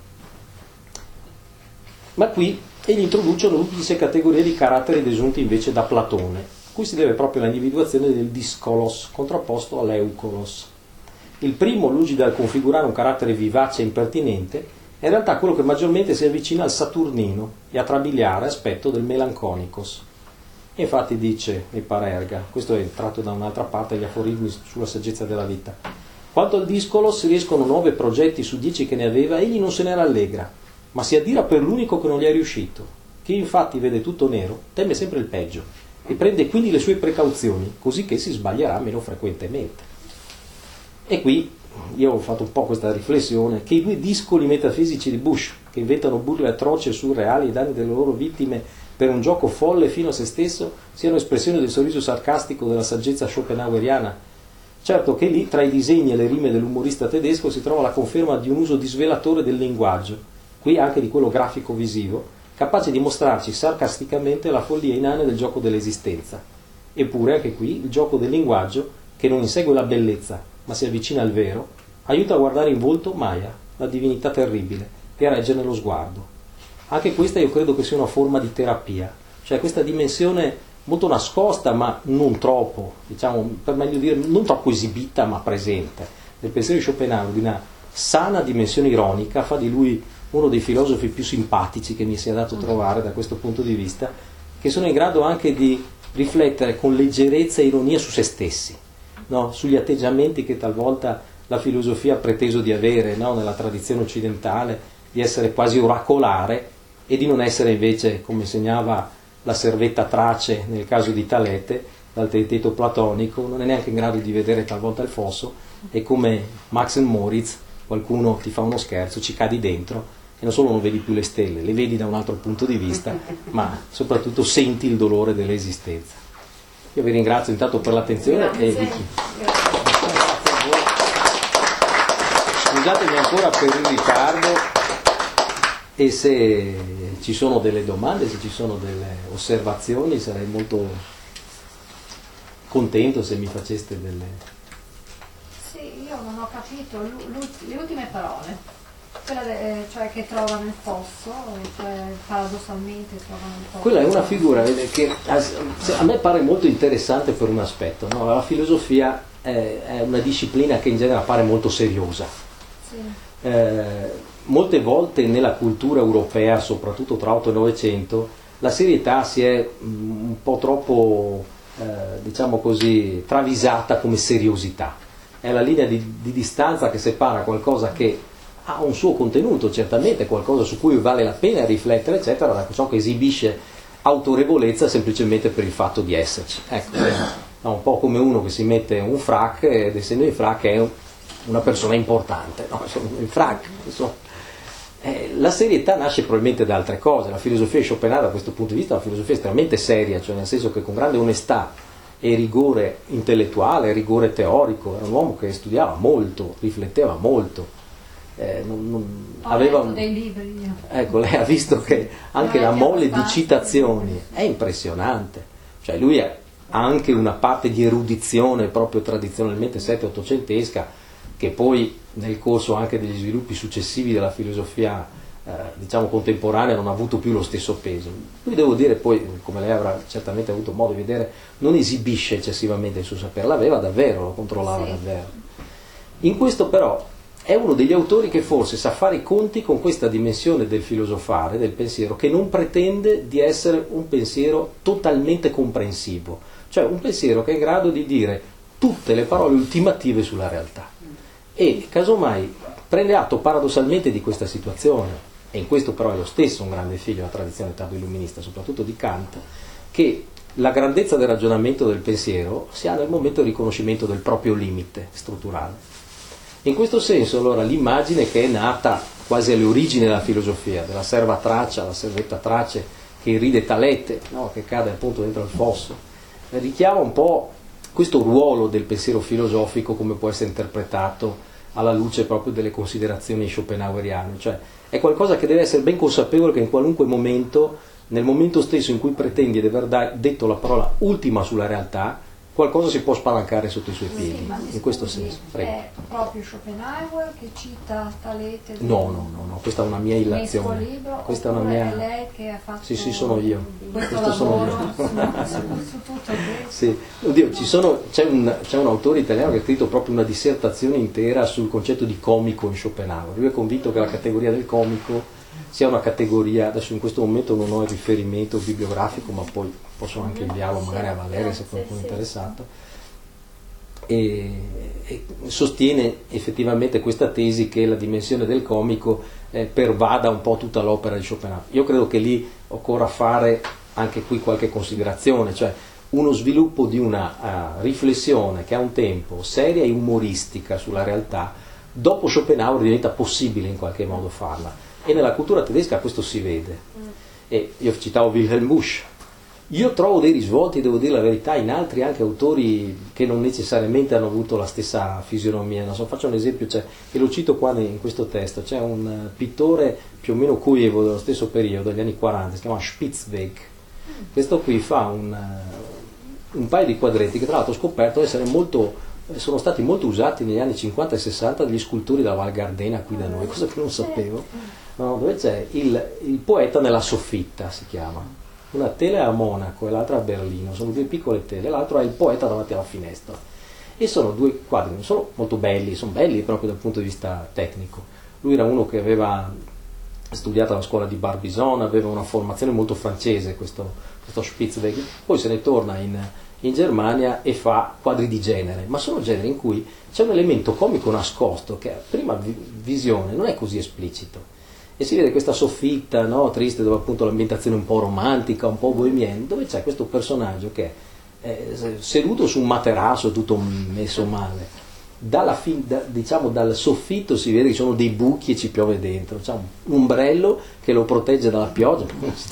A: ma qui egli introduce una duplice categoria di caratteri desunti invece da Platone, cui si deve proprio l'individuazione del diskolos, contrapposto all'eukolos. Il primo, lungi dal configurare un carattere vivace e impertinente, è in realtà quello che maggiormente si avvicina al saturnino e a trabiliare aspetto del melanconicos. E infatti dice, mi pare Erga, questo è tratto da un'altra parte, gli aforismi sulla saggezza della vita: quanto al diskolos, riescono nove progetti su dieci che ne aveva, egli non se ne rallegra, ma si addira per l'unico che non gli è riuscito. Chi infatti vede tutto nero teme sempre il peggio e prende quindi le sue precauzioni, così che si sbaglierà meno frequentemente. E qui io ho fatto un po' questa riflessione, che i due discoli metafisici di Bush, che inventano burle atroci e surreali ai danni delle loro vittime per un gioco folle fino a se stesso, siano espressione del sorriso sarcastico della saggezza schopenhaueriana. Certo che lì, tra i disegni e le rime dell'umorista tedesco, si trova la conferma di un uso disvelatore del linguaggio, qui anche di quello grafico-visivo, capace di mostrarci sarcasticamente la follia inane del gioco dell'esistenza. Eppure anche qui il gioco del linguaggio, che non insegue la bellezza, ma si avvicina al vero, aiuta a guardare in volto Maya, la divinità terribile, e a reggerne lo sguardo. Anche questa io credo che sia una forma di terapia, cioè questa dimensione molto nascosta, ma non troppo, diciamo, per meglio dire, non troppo esibita, ma presente, del pensiero di Schopenhauer, di una sana dimensione ironica, fa di lui uno dei filosofi più simpatici che mi sia dato trovare da questo punto di vista, che sono in grado anche di riflettere con leggerezza e ironia su se stessi, no? Sugli atteggiamenti che talvolta la filosofia ha preteso di avere, no? Nella tradizione occidentale, di essere quasi oracolare e di non essere invece, come insegnava la servetta Trace nel caso di Talete, dal Teeteto platonico, non è neanche in grado di vedere talvolta il fosso, e come Max Moritz, qualcuno ti fa uno scherzo, ci cadi dentro e non solo non vedi più le stelle, le vedi da un altro punto di vista, ma soprattutto senti il dolore dell'esistenza. Io vi ringrazio intanto per l'attenzione. Grazie. E vi... Scusatemi ancora per il ritardo, e se ci sono delle domande, se ci sono delle osservazioni, sarei molto contento se mi faceste delle...
B: Sì, io non ho capito le ultime parole. Quella de, cioè che trova nel fosso, cioè paradossalmente trova nel fosso.
A: Quella è una figura che a me pare molto interessante per un aspetto, no? La filosofia è, è una disciplina che in genere appare molto seriosa.
B: Sì.
A: Eh, molte volte nella cultura europea, soprattutto tra ottocento e novecento, la serietà si è un po' troppo, eh, diciamo così, travisata come seriosità. È la linea di, di distanza che separa qualcosa che ha un suo contenuto, certamente qualcosa su cui vale la pena riflettere, eccetera, da ciò che esibisce autorevolezza semplicemente per il fatto di esserci. Ecco, è un po' come uno che si mette un frac ed essendo in frac è una persona importante, no? Il frac, insomma. Eh, la serietà nasce probabilmente da altre cose. La filosofia di Schopenhauer da questo punto di vista è una filosofia estremamente seria, cioè nel senso che con grande onestà e rigore intellettuale, rigore teorico, era un uomo che studiava molto, rifletteva molto. Eh, non, non aveva un...
B: dei libri.
A: Ecco, lei ha visto che anche la mole di citazioni è impressionante, cioè lui ha anche una parte di erudizione proprio tradizionalmente sette ottocentesca, che poi nel corso anche degli sviluppi successivi della filosofia eh, diciamo contemporanea non ha avuto più lo stesso peso. Lui, devo dire, poi, come lei avrà certamente avuto modo di vedere, non esibisce eccessivamente il suo sapere, l'aveva davvero, lo controllava, sì, davvero. In questo però è uno degli autori che forse sa fare i conti con questa dimensione del filosofare, del pensiero, che non pretende di essere un pensiero totalmente comprensivo, cioè un pensiero che è in grado di dire tutte le parole ultimative sulla realtà. E casomai prende atto paradossalmente di questa situazione, e in questo però è lo stesso un grande figlio della tradizione tardo-illuminista, soprattutto di Kant, che la grandezza del ragionamento del pensiero si ha nel momento del riconoscimento del proprio limite strutturale. In questo senso, allora, l'immagine che è nata quasi alle origini della filosofia, della serva traccia, la servetta Trace che irride Talete, no? Che cade appunto dentro il fosso, richiama un po' questo ruolo del pensiero filosofico come può essere interpretato alla luce proprio delle considerazioni schopenhaueriane, cioè è qualcosa che deve essere ben consapevole che in qualunque momento nel momento stesso in cui pretendi di aver da- detto la parola ultima sulla realtà, qualcosa si può spalancare sotto i suoi piedi,
B: sì, ma
A: in questo senso. Prego.
B: È proprio Schopenhauer che cita Talete?
A: No, no, no, no, questa è una mia illazione.
B: Nel suo libro,
A: questa è una
B: oppure
A: mia...
B: è lei che ha fatto
A: Sì, sì, sono io.
B: questo,
A: questo sono
B: lavoro
A: io.
B: su, su, su tutto questo?
A: Sì. Oddio, ci sono, c'è, un, c'è un autore italiano che ha scritto proprio una dissertazione intera sul concetto di comico in Schopenhauer. Lui è convinto che la categoria del comico sia una categoria, adesso in questo momento non ho il riferimento bibliografico, ma poi posso anche inviarlo magari a Valeria se qualcuno è interessato. E, e sostiene effettivamente questa tesi che la dimensione del comico eh, pervada un po' tutta l'opera di Schopenhauer. Io credo che lì occorra fare anche qui qualche considerazione, cioè uno sviluppo di una uh, riflessione che ha un tempo seria e umoristica sulla realtà. Dopo Schopenhauer diventa possibile in qualche modo farla, e nella cultura tedesca questo si vede. E io citavo Wilhelm Busch. Io trovo dei risvolti, devo dire la verità, in altri anche autori che non necessariamente hanno avuto la stessa fisionomia. Non so, faccio un esempio, cioè, e lo cito qua in questo testo, c'è un pittore più o meno coevo dello stesso periodo, degli anni quaranta, si chiama Spitzweg. Questo qui fa un, un paio di quadretti che tra l'altro ho scoperto essere molto, sono stati molto usati negli anni cinquanta e sessanta dagli scultori della Val Gardena qui da noi, cosa che non sapevo, no, dove c'è il, il poeta nella soffitta, si chiama. Una tela è a Monaco e l'altra a Berlino, sono due piccole tele, l'altro è il poeta davanti alla finestra. E sono due quadri, non sono molto belli, sono belli proprio dal punto di vista tecnico. Lui era uno che aveva studiato alla scuola di Barbizon, aveva una formazione molto francese, questo, questo Spitzweg, poi se ne torna in, in Germania e fa quadri di genere, ma sono generi in cui c'è un elemento comico nascosto che a prima vi- visione non è così esplicito. E si vede questa soffitta, no, triste, dove appunto l'ambientazione è un po' romantica, un po' bohemienne, dove c'è questo personaggio che è seduto su un materasso tutto messo male. Dalla fin, da, diciamo, dal soffitto si vede che ci sono dei buchi e ci piove dentro, c'è un ombrello che lo protegge dalla pioggia,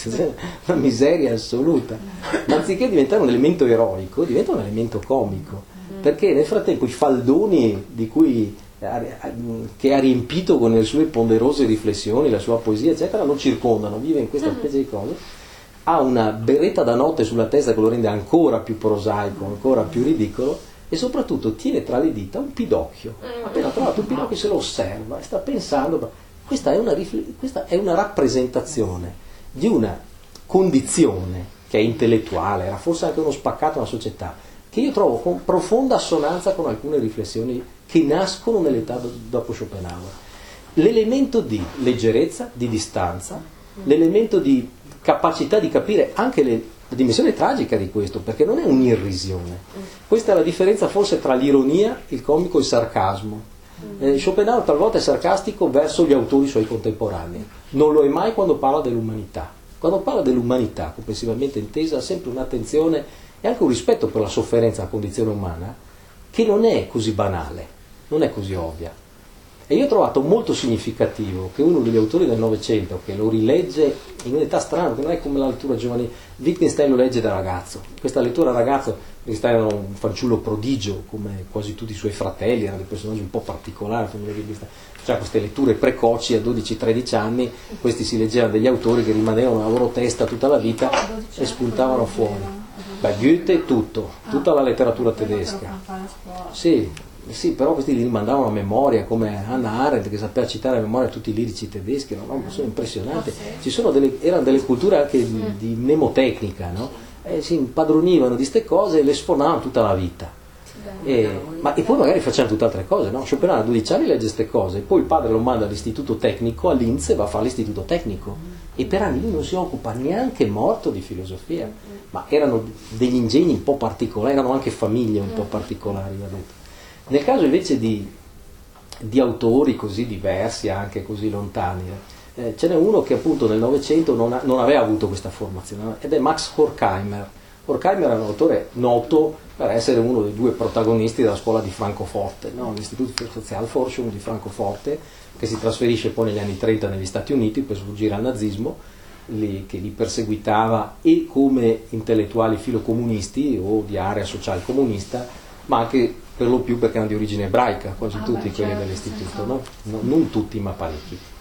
A: una miseria assoluta. Ma anziché diventare un elemento eroico, diventa un elemento comico, perché nel frattempo i faldoni di cui che ha riempito con le sue ponderose riflessioni, la sua poesia eccetera, lo circondano, vive in questa specie di cose, ha una berretta da notte sulla testa che lo rende ancora più prosaico, ancora più ridicolo, e soprattutto tiene tra le dita un pidocchio. Appena trovato un pidocchio se lo osserva e sta pensando. Questa è una, rifle- questa è una rappresentazione di una condizione che è intellettuale, era forse anche uno spaccato nella società, che io trovo con profonda assonanza con alcune riflessioni che nascono nell'età do- dopo Schopenhauer. L'elemento di leggerezza, di distanza, l'elemento di capacità di capire anche le, la dimensione tragica di questo, perché non è un'irrisione. Questa è la differenza forse tra l'ironia, il comico e il sarcasmo. Eh, Schopenhauer talvolta è sarcastico verso gli autori suoi contemporanei, non lo è mai quando parla dell'umanità. Quando parla dell'umanità, complessivamente intesa, ha sempre un'attenzione e anche un rispetto per la sofferenza della condizione umana, che non è così banale, non è così ovvia. E io ho trovato molto significativo che uno degli autori del Novecento, che lo rilegge in un'età strana, che non è come la lettura giovanile, Wittgenstein lo legge da ragazzo. Questa lettura da ragazzo, Wittgenstein era un fanciullo prodigio, come quasi tutti i suoi fratelli, erano dei personaggi un po' particolari, cioè queste letture precoci a dodici tredici anni, questi si leggevano degli autori che rimanevano nella loro testa tutta la vita e spuntavano fuori. Beh, Goethe tutto, tutta la letteratura tedesca. Sì, sì, però questi li rimandavano a memoria, come Hannah Arendt che sapeva citare a memoria tutti i lirici tedeschi, no? No, sono impressionanti. Ci sono delle, erano delle culture anche di, di mnemotecnica, no? E si impadronivano di queste cose e le sfornavano tutta la vita. E, ma, e poi magari facevano tutte altre cose, no? Schopenhauer a dodici anni legge queste cose, poi il padre lo manda all'istituto tecnico, a Linz, e va a fare l'istituto tecnico. E per anni lui non si occupa neanche morto di filosofia, ma erano degli ingegni un po' particolari, erano anche famiglie un po' particolari, va detto. Nel caso invece di, di autori così diversi, anche così lontani, eh, ce n'è uno che appunto nel Novecento non, ha, non aveva avuto questa formazione, ed è Max Horkheimer. Horkheimer è un autore noto per essere uno dei due protagonisti della scuola di Francoforte, no? L'Istituto für Sozialforschung di Francoforte, che si trasferisce poi negli anni trenta negli Stati Uniti per sfuggire al nazismo, li, che li perseguitava e come intellettuali filocomunisti o di area social comunista, ma anche per lo più perché erano di origine ebraica, quasi
B: ah
A: tutti
B: beh,
A: quelli
B: certo,
A: dell'istituto,
B: sì,
A: no? No, non tutti ma parecchi.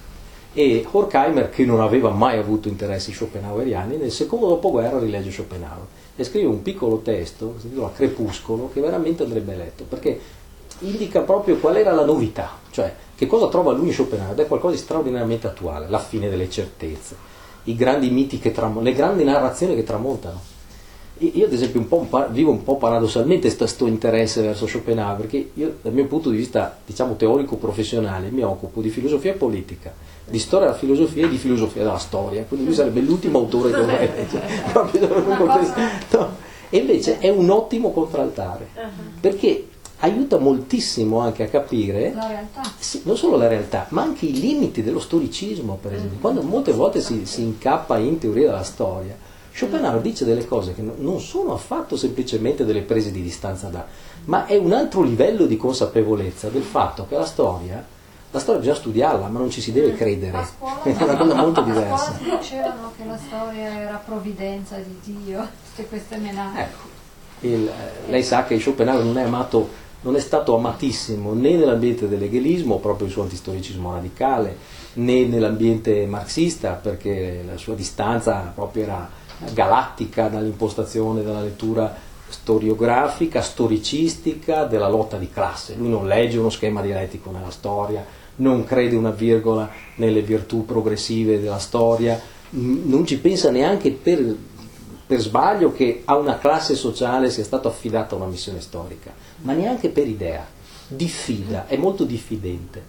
A: E Horkheimer, che non aveva mai avuto interessi schopenhaueriani, nel secondo dopoguerra rilegge Schopenhauer e scrive un piccolo testo, si intitola Crepuscolo, che veramente andrebbe letto, perché indica proprio qual era la novità, cioè che cosa trova lui in Schopenhauer, ed è qualcosa di straordinariamente attuale, la fine delle certezze, i grandi miti che tramontano, le grandi narrazioni che tramontano. Io ad esempio un po' un par- vivo un po' paradossalmente questo interesse verso Schopenhauer, perché io dal mio punto di vista, diciamo, teorico professionale mi occupo di filosofia politica, di storia della filosofia e di filosofia della storia, quindi lui sarebbe l'ultimo autore che dovrei leggere proprio in un contesto. No. E invece è un ottimo contraltare, perché aiuta moltissimo anche a capire
B: la realtà.
A: Sì, non solo la realtà, ma anche i limiti dello storicismo, per esempio. Quando molte volte si, si incappa in teoria della storia, Schopenhauer dice delle cose che non sono affatto semplicemente delle prese di distanza da, ma è un altro livello di consapevolezza del fatto che la storia, la storia bisogna studiarla, ma non ci si deve credere.
B: A scuola,
A: è una cosa molto
B: a
A: diversa.
B: scuola ti dicevano che la storia era provvidenza di Dio, tutte queste menate.
A: Ecco, il, lei sa che Schopenhauer non è amato, non è stato amatissimo né nell'ambiente dell'hegelismo, proprio il suo antistoricismo radicale, né nell'ambiente marxista, perché la sua distanza proprio era galattica dall'impostazione della lettura storiografica, storicistica, della lotta di classe. Lui non legge uno schema dialettico nella storia, non crede una virgola nelle virtù progressive della storia, non ci pensa neanche per, per sbaglio che a una classe sociale sia stata affidata una missione storica, ma neanche per idea, diffida, è molto diffidente.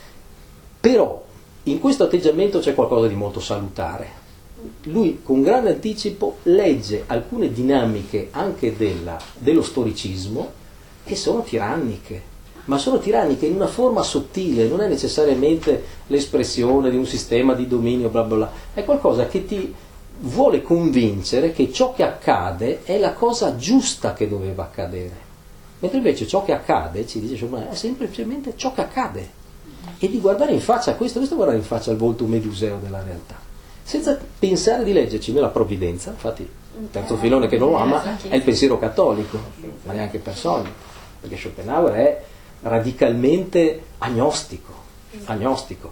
A: Però in questo atteggiamento c'è qualcosa di molto salutare. Lui con grande anticipo legge alcune dinamiche anche della, dello storicismo che sono tiranniche, ma sono tiranniche in una forma sottile, non è necessariamente l'espressione di un sistema di dominio bla bla bla, è qualcosa che ti vuole convincere che ciò che accade è la cosa giusta che doveva accadere, mentre invece ciò che accade, ci dice Schopenhauer, è semplicemente ciò che accade, e di guardare in faccia a questo, questo è guardare in faccia al volto meduseo della realtà, senza pensare di leggerci la provvidenza. Infatti il terzo filone che non lo ama è il pensiero cattolico, ma neanche per sogno, perché Schopenhauer è radicalmente agnostico, agnostico.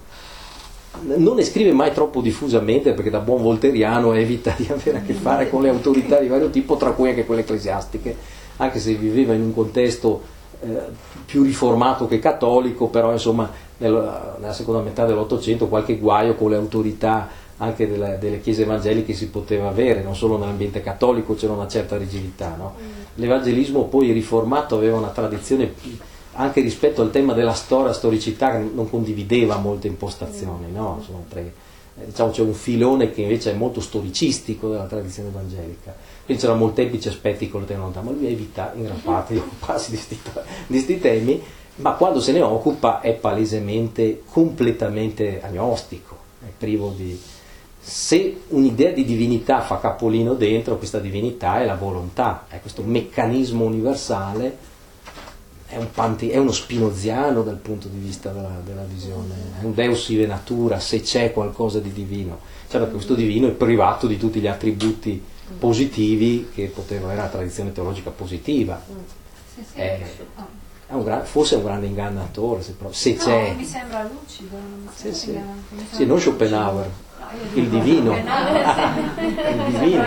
A: Non ne scrive mai troppo diffusamente, perché da buon volteriano evita di avere a che fare con le autorità di vario tipo, tra cui anche quelle ecclesiastiche, anche se viveva in un contesto eh, più riformato che cattolico, però insomma nella, nella seconda metà dell'Ottocento qualche guaio con le autorità anche delle, delle chiese evangeliche si poteva avere, non solo nell'ambiente cattolico c'era una certa rigidità, no? L'evangelismo poi riformato aveva una tradizione anche rispetto al tema della storia, storicità, che non condivideva molte impostazioni, no? Sono tre, eh, diciamo c'è un filone che invece è molto storicistico della tradizione evangelica, quindi c'erano molteplici aspetti che lo tenevano lontano, ma lui evita in gran parte di occuparsi di questi temi, ma quando se ne occupa è palesemente completamente agnostico, è privo di... Se un'idea di divinità fa capolino dentro, questa divinità è la volontà, è questo meccanismo universale, è, un panti, è uno spinoziano dal punto di vista della, della visione, è un deus sive natura, se c'è qualcosa di divino. Certo che questo divino è privato di tutti gli attributi positivi che poteva avere la tradizione teologica positiva. È, è un gran, forse è un grande ingannatore, se, se c'è.
B: No, mi sembra lucido. Non mi
A: sì, sì.
B: sembra, mi sembra
A: sì, non Schopenhauer. Il divino, il divino,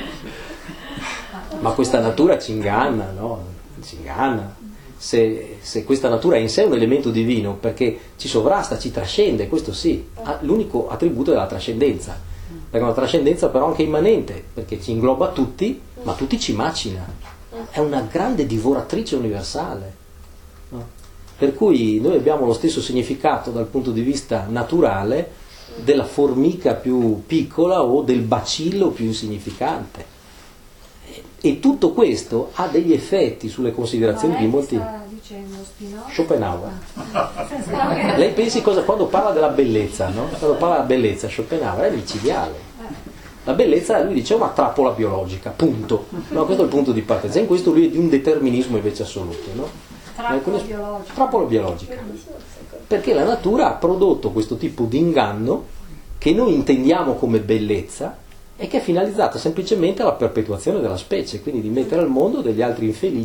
A: ma questa natura ci inganna, no? Ci inganna. Se, se questa natura è in sé un elemento divino, perché ci sovrasta, ci trascende, questo sì, ha l'unico attributo della trascendenza, perché è una trascendenza però anche immanente, perché ci ingloba tutti, ma tutti ci macina, è una grande divoratrice universale, no? Per cui noi abbiamo lo stesso significato dal punto di vista naturale della formica più piccola o del bacillo più insignificante, e tutto questo ha degli effetti sulle considerazioni di molti.
B: Dicendo Spinoza?
A: Schopenhauer. Lei pensi cosa quando parla della bellezza, no? Quando parla della bellezza Schopenhauer è micidiale. La bellezza, lui dice, è una trappola biologica, punto. No, questo è il punto di partenza. In questo lui è di un determinismo invece assoluto, no?
B: Trappola biologica.
A: Trappola biologica. Perché la natura ha prodotto questo tipo di inganno che noi intendiamo come bellezza e che è finalizzata semplicemente alla perpetuazione della specie, quindi di mettere al mondo degli altri infelici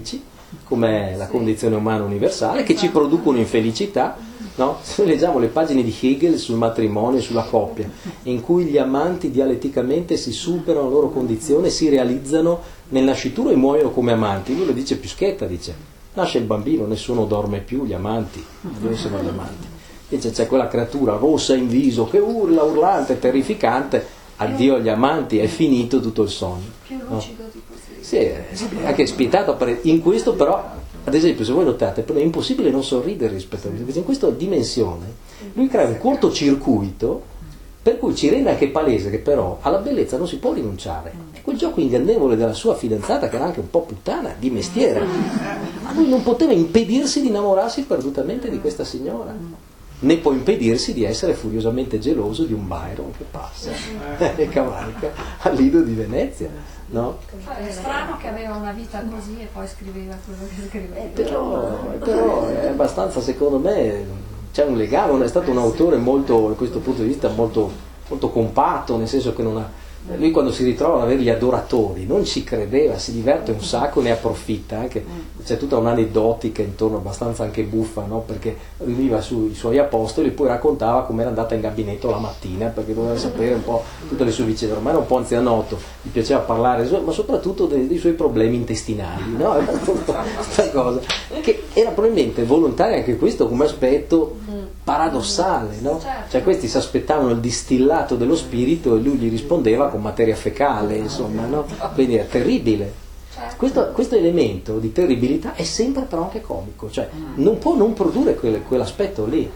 A: come la condizione umana universale, che ci producono infelicità, no? Se leggiamo le pagine di Hegel sul matrimonio e sulla coppia, in cui gli amanti dialetticamente si superano la loro condizione, si realizzano nel nascituro e muoiono come amanti. Lui lo dice più schietta, dice: nasce il bambino, nessuno dorme più, gli amanti, dove sono gli amanti? Dice: c'è quella creatura rossa in viso che urla, urlante, terrificante, addio agli amanti, è finito tutto il sogno.
B: Più lucido di così.
A: Sì, è anche spietato. In questo però, ad esempio, se voi notate, è impossibile non sorridere rispetto a questo, perché in questa dimensione lui crea un cortocircuito per cui ci rende anche palese che però alla bellezza non si può rinunciare. È quel gioco ingannevole della sua fidanzata, che era anche un po' puttana di mestiere, ma lui non poteva impedirsi di innamorarsi perdutamente di questa signora, né può impedirsi di essere furiosamente geloso di un Byron che passa e cavalca al Lido di Venezia, no?
B: È strano che aveva una vita così e poi scriveva quello che scriveva.
A: Eh, però, però è abbastanza, secondo me, c'è un legame, è stato un autore molto, da questo punto di vista, molto, molto compatto, nel senso che non ha, lui quando si ritrova ad avere gli adoratori non ci credeva, si diverte un sacco, ne approfitta anche, c'è tutta un'aneddotica intorno abbastanza anche buffa, no? Perché riuniva sui suoi apostoli e poi raccontava come era andata in gabinetto la mattina, perché doveva sapere un po' tutte le sue vicende. Ormai era un po' anzianotto, gli piaceva parlare, ma soprattutto dei, dei suoi problemi intestinali, no? Era tutta questa cosa che era probabilmente volontaria anche questo come aspetto paradossale, no? Cioè questi si aspettavano il distillato dello spirito e lui gli rispondeva con materia fecale, insomma, no? Quindi è terribile. Questo, questo elemento di terribilità è sempre però anche comico, cioè non può non produrre quel, quell'aspetto lì.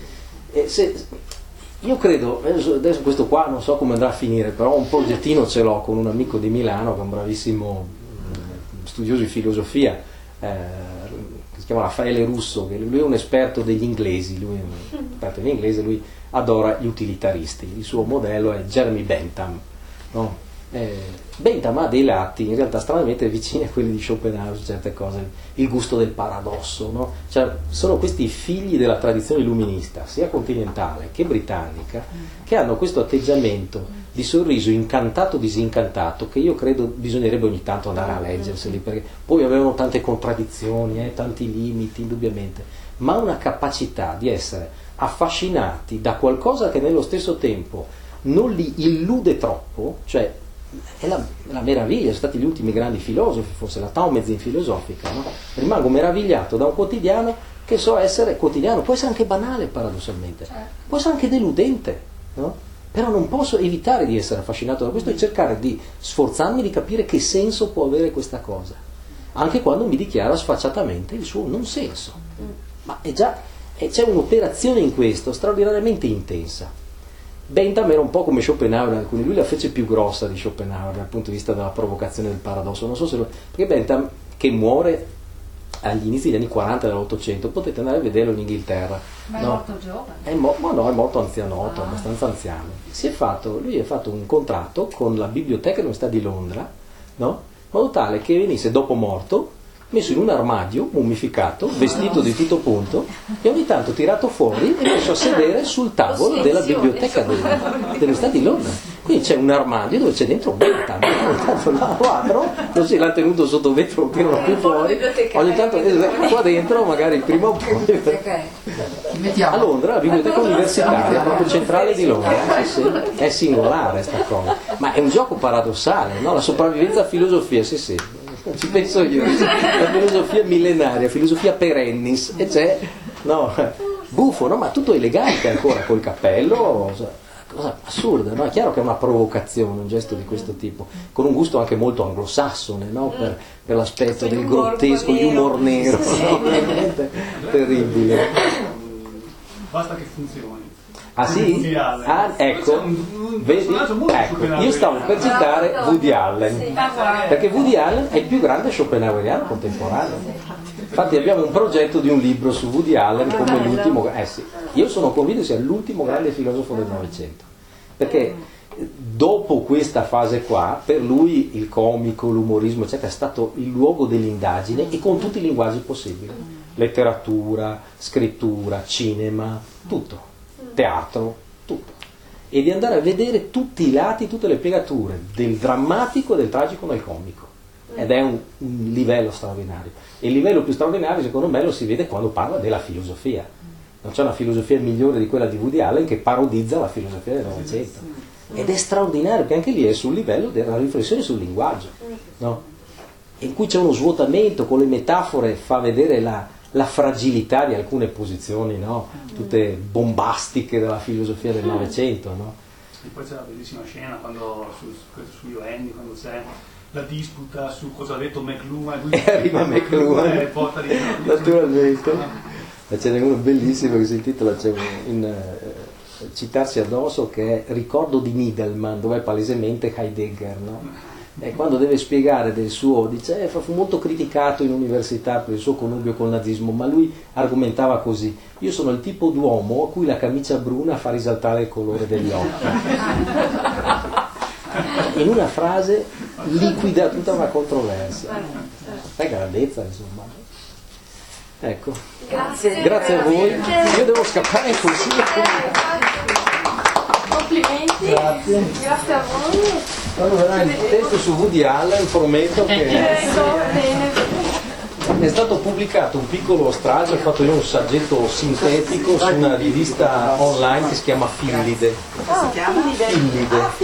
A: E se, io credo, adesso questo qua non so come andrà a finire, però un progettino ce l'ho con un amico di Milano che è un bravissimo studioso di filosofia, eh, si chiama Raffaele Russo, che lui è un esperto degli inglesi, lui è un esperto degli inglesi, lui adora gli utilitaristi, il suo modello è Jeremy Bentham, no? eh, Bentham ha dei lati in realtà stranamente vicini a quelli di Schopenhauer su certe cose, il gusto del paradosso, no? Cioè, sono questi figli della tradizione illuminista sia continentale che britannica che hanno questo atteggiamento di sorriso incantato disincantato che io credo bisognerebbe ogni tanto andare a leggerseli, perché poi avevano tante contraddizioni, eh, tanti limiti indubbiamente, ma una capacità di essere affascinati da qualcosa che nello stesso tempo non li illude troppo, cioè è la, la meraviglia, sono stati gli ultimi grandi filosofi, forse la Taumezin filosofica, no? Rimango meravigliato da un quotidiano che so essere quotidiano, può essere anche banale paradossalmente, può essere anche deludente, no? Però non posso evitare di essere affascinato da questo e cercare di sforzarmi di capire che senso può avere questa cosa, anche quando mi dichiara sfacciatamente il suo non senso. Ma è già, è, c'è un'operazione in questo straordinariamente intensa. Bentham era un po' come Schopenhauer, alcuni, lui la fece più grossa di Schopenhauer dal punto di vista della provocazione del paradosso, non so se lo, perché Bentham, che muore agli inizi degli anni quaranta dell'Ottocento, potete andare a vederlo in Inghilterra.
B: Ma
A: no?
B: è molto giovane.
A: È mo- ma no, è molto anzianotto, ah. abbastanza anziano. Si è fatto, lui ha fatto un contratto con la biblioteca dell'Università di Londra, no? In modo tale che venisse dopo morto, messo in un armadio, mummificato, vestito di tutto punto, e ogni tanto tirato fuori e messo a sedere sul tavolo della biblioteca dell'Università di Londra. Quindi c'è un armadio dove c'è dentro Bentham, ogni tanto lo apro, non si l'ha tenuto sotto vetro, lo tirano più fuori, ogni tanto qua dentro magari prima o poi. A Londra, la biblioteca universitaria, proprio centrale di Londra, sì, sì, è singolare sta cosa, ma è un gioco paradossale, no? La sopravvivenza a filosofia, sì sì, ci penso io, la filosofia millenaria, filosofia perennis, e c'è, no, buffo, no? Ma tutto elegante ancora, col cappello, cosa assurda, no? È chiaro che è una provocazione, un gesto di questo tipo, con un gusto anche molto anglosassone, no? per, per l'aspetto del grottesco, di humor nero, no? Veramente terribile.
C: Basta che funzioni.
A: Ah sì? Ah, ecco, vedi? Ecco, io stavo per citare Woody Allen, perché Woody Allen è il più grande schopenhaueriano contemporaneo. Infatti abbiamo un progetto di un libro su Woody Allen come l'ultimo, eh sì, io sono convinto sia l'ultimo grande filosofo del Novecento, perché dopo questa fase qua, per lui il comico, l'umorismo eccetera è stato il luogo dell'indagine, e con tutti i linguaggi possibili, letteratura, scrittura, cinema, tutto, teatro, tutto, e di andare a vedere tutti i lati, tutte le piegature del drammatico e del tragico nel comico. ed è un, un livello straordinario. E il livello più straordinario secondo me lo si vede quando parla della filosofia. Non c'è una filosofia migliore di quella di Woody Allen che parodizza la filosofia del Novecento, ed è straordinario perché anche lì è sul livello della riflessione sul linguaggio, no? In cui c'è uno svuotamento, con le metafore fa vedere la, la fragilità di alcune posizioni, no? Tutte bombastiche della filosofia del Novecento, no?
C: E poi c'è la bellissima scena quando su, su Ioanni, quando c'è la disputa su cosa ha detto McLuhan,
A: e arriva McLuhan
C: e porta di
A: naturalmente. Ma ce n'è uno bellissimo che si intitola, c'è un, in, uh, citarsi addosso, che è Ricordo di Niedelman, dove è palesemente Heidegger, no? E quando deve spiegare del suo, dice, eh, fu molto criticato in università per il suo connubio col nazismo, ma lui argomentava così: io sono il tipo d'uomo a cui la camicia bruna fa risaltare il colore degli occhi. In una frase liquida tutta una controversia. È grandezza, insomma. Ecco.
B: Grazie.
A: Grazie a voi. Io devo scappare così.
B: Complimenti.
A: Grazie.
B: Grazie a voi.
A: Quando verrà il testo su Woody Allen prometto che è stato pubblicato un piccolo stralcio, ho fatto io un saggetto sintetico su una rivista online che si chiama Fillide.
B: Ah,
A: Fillide.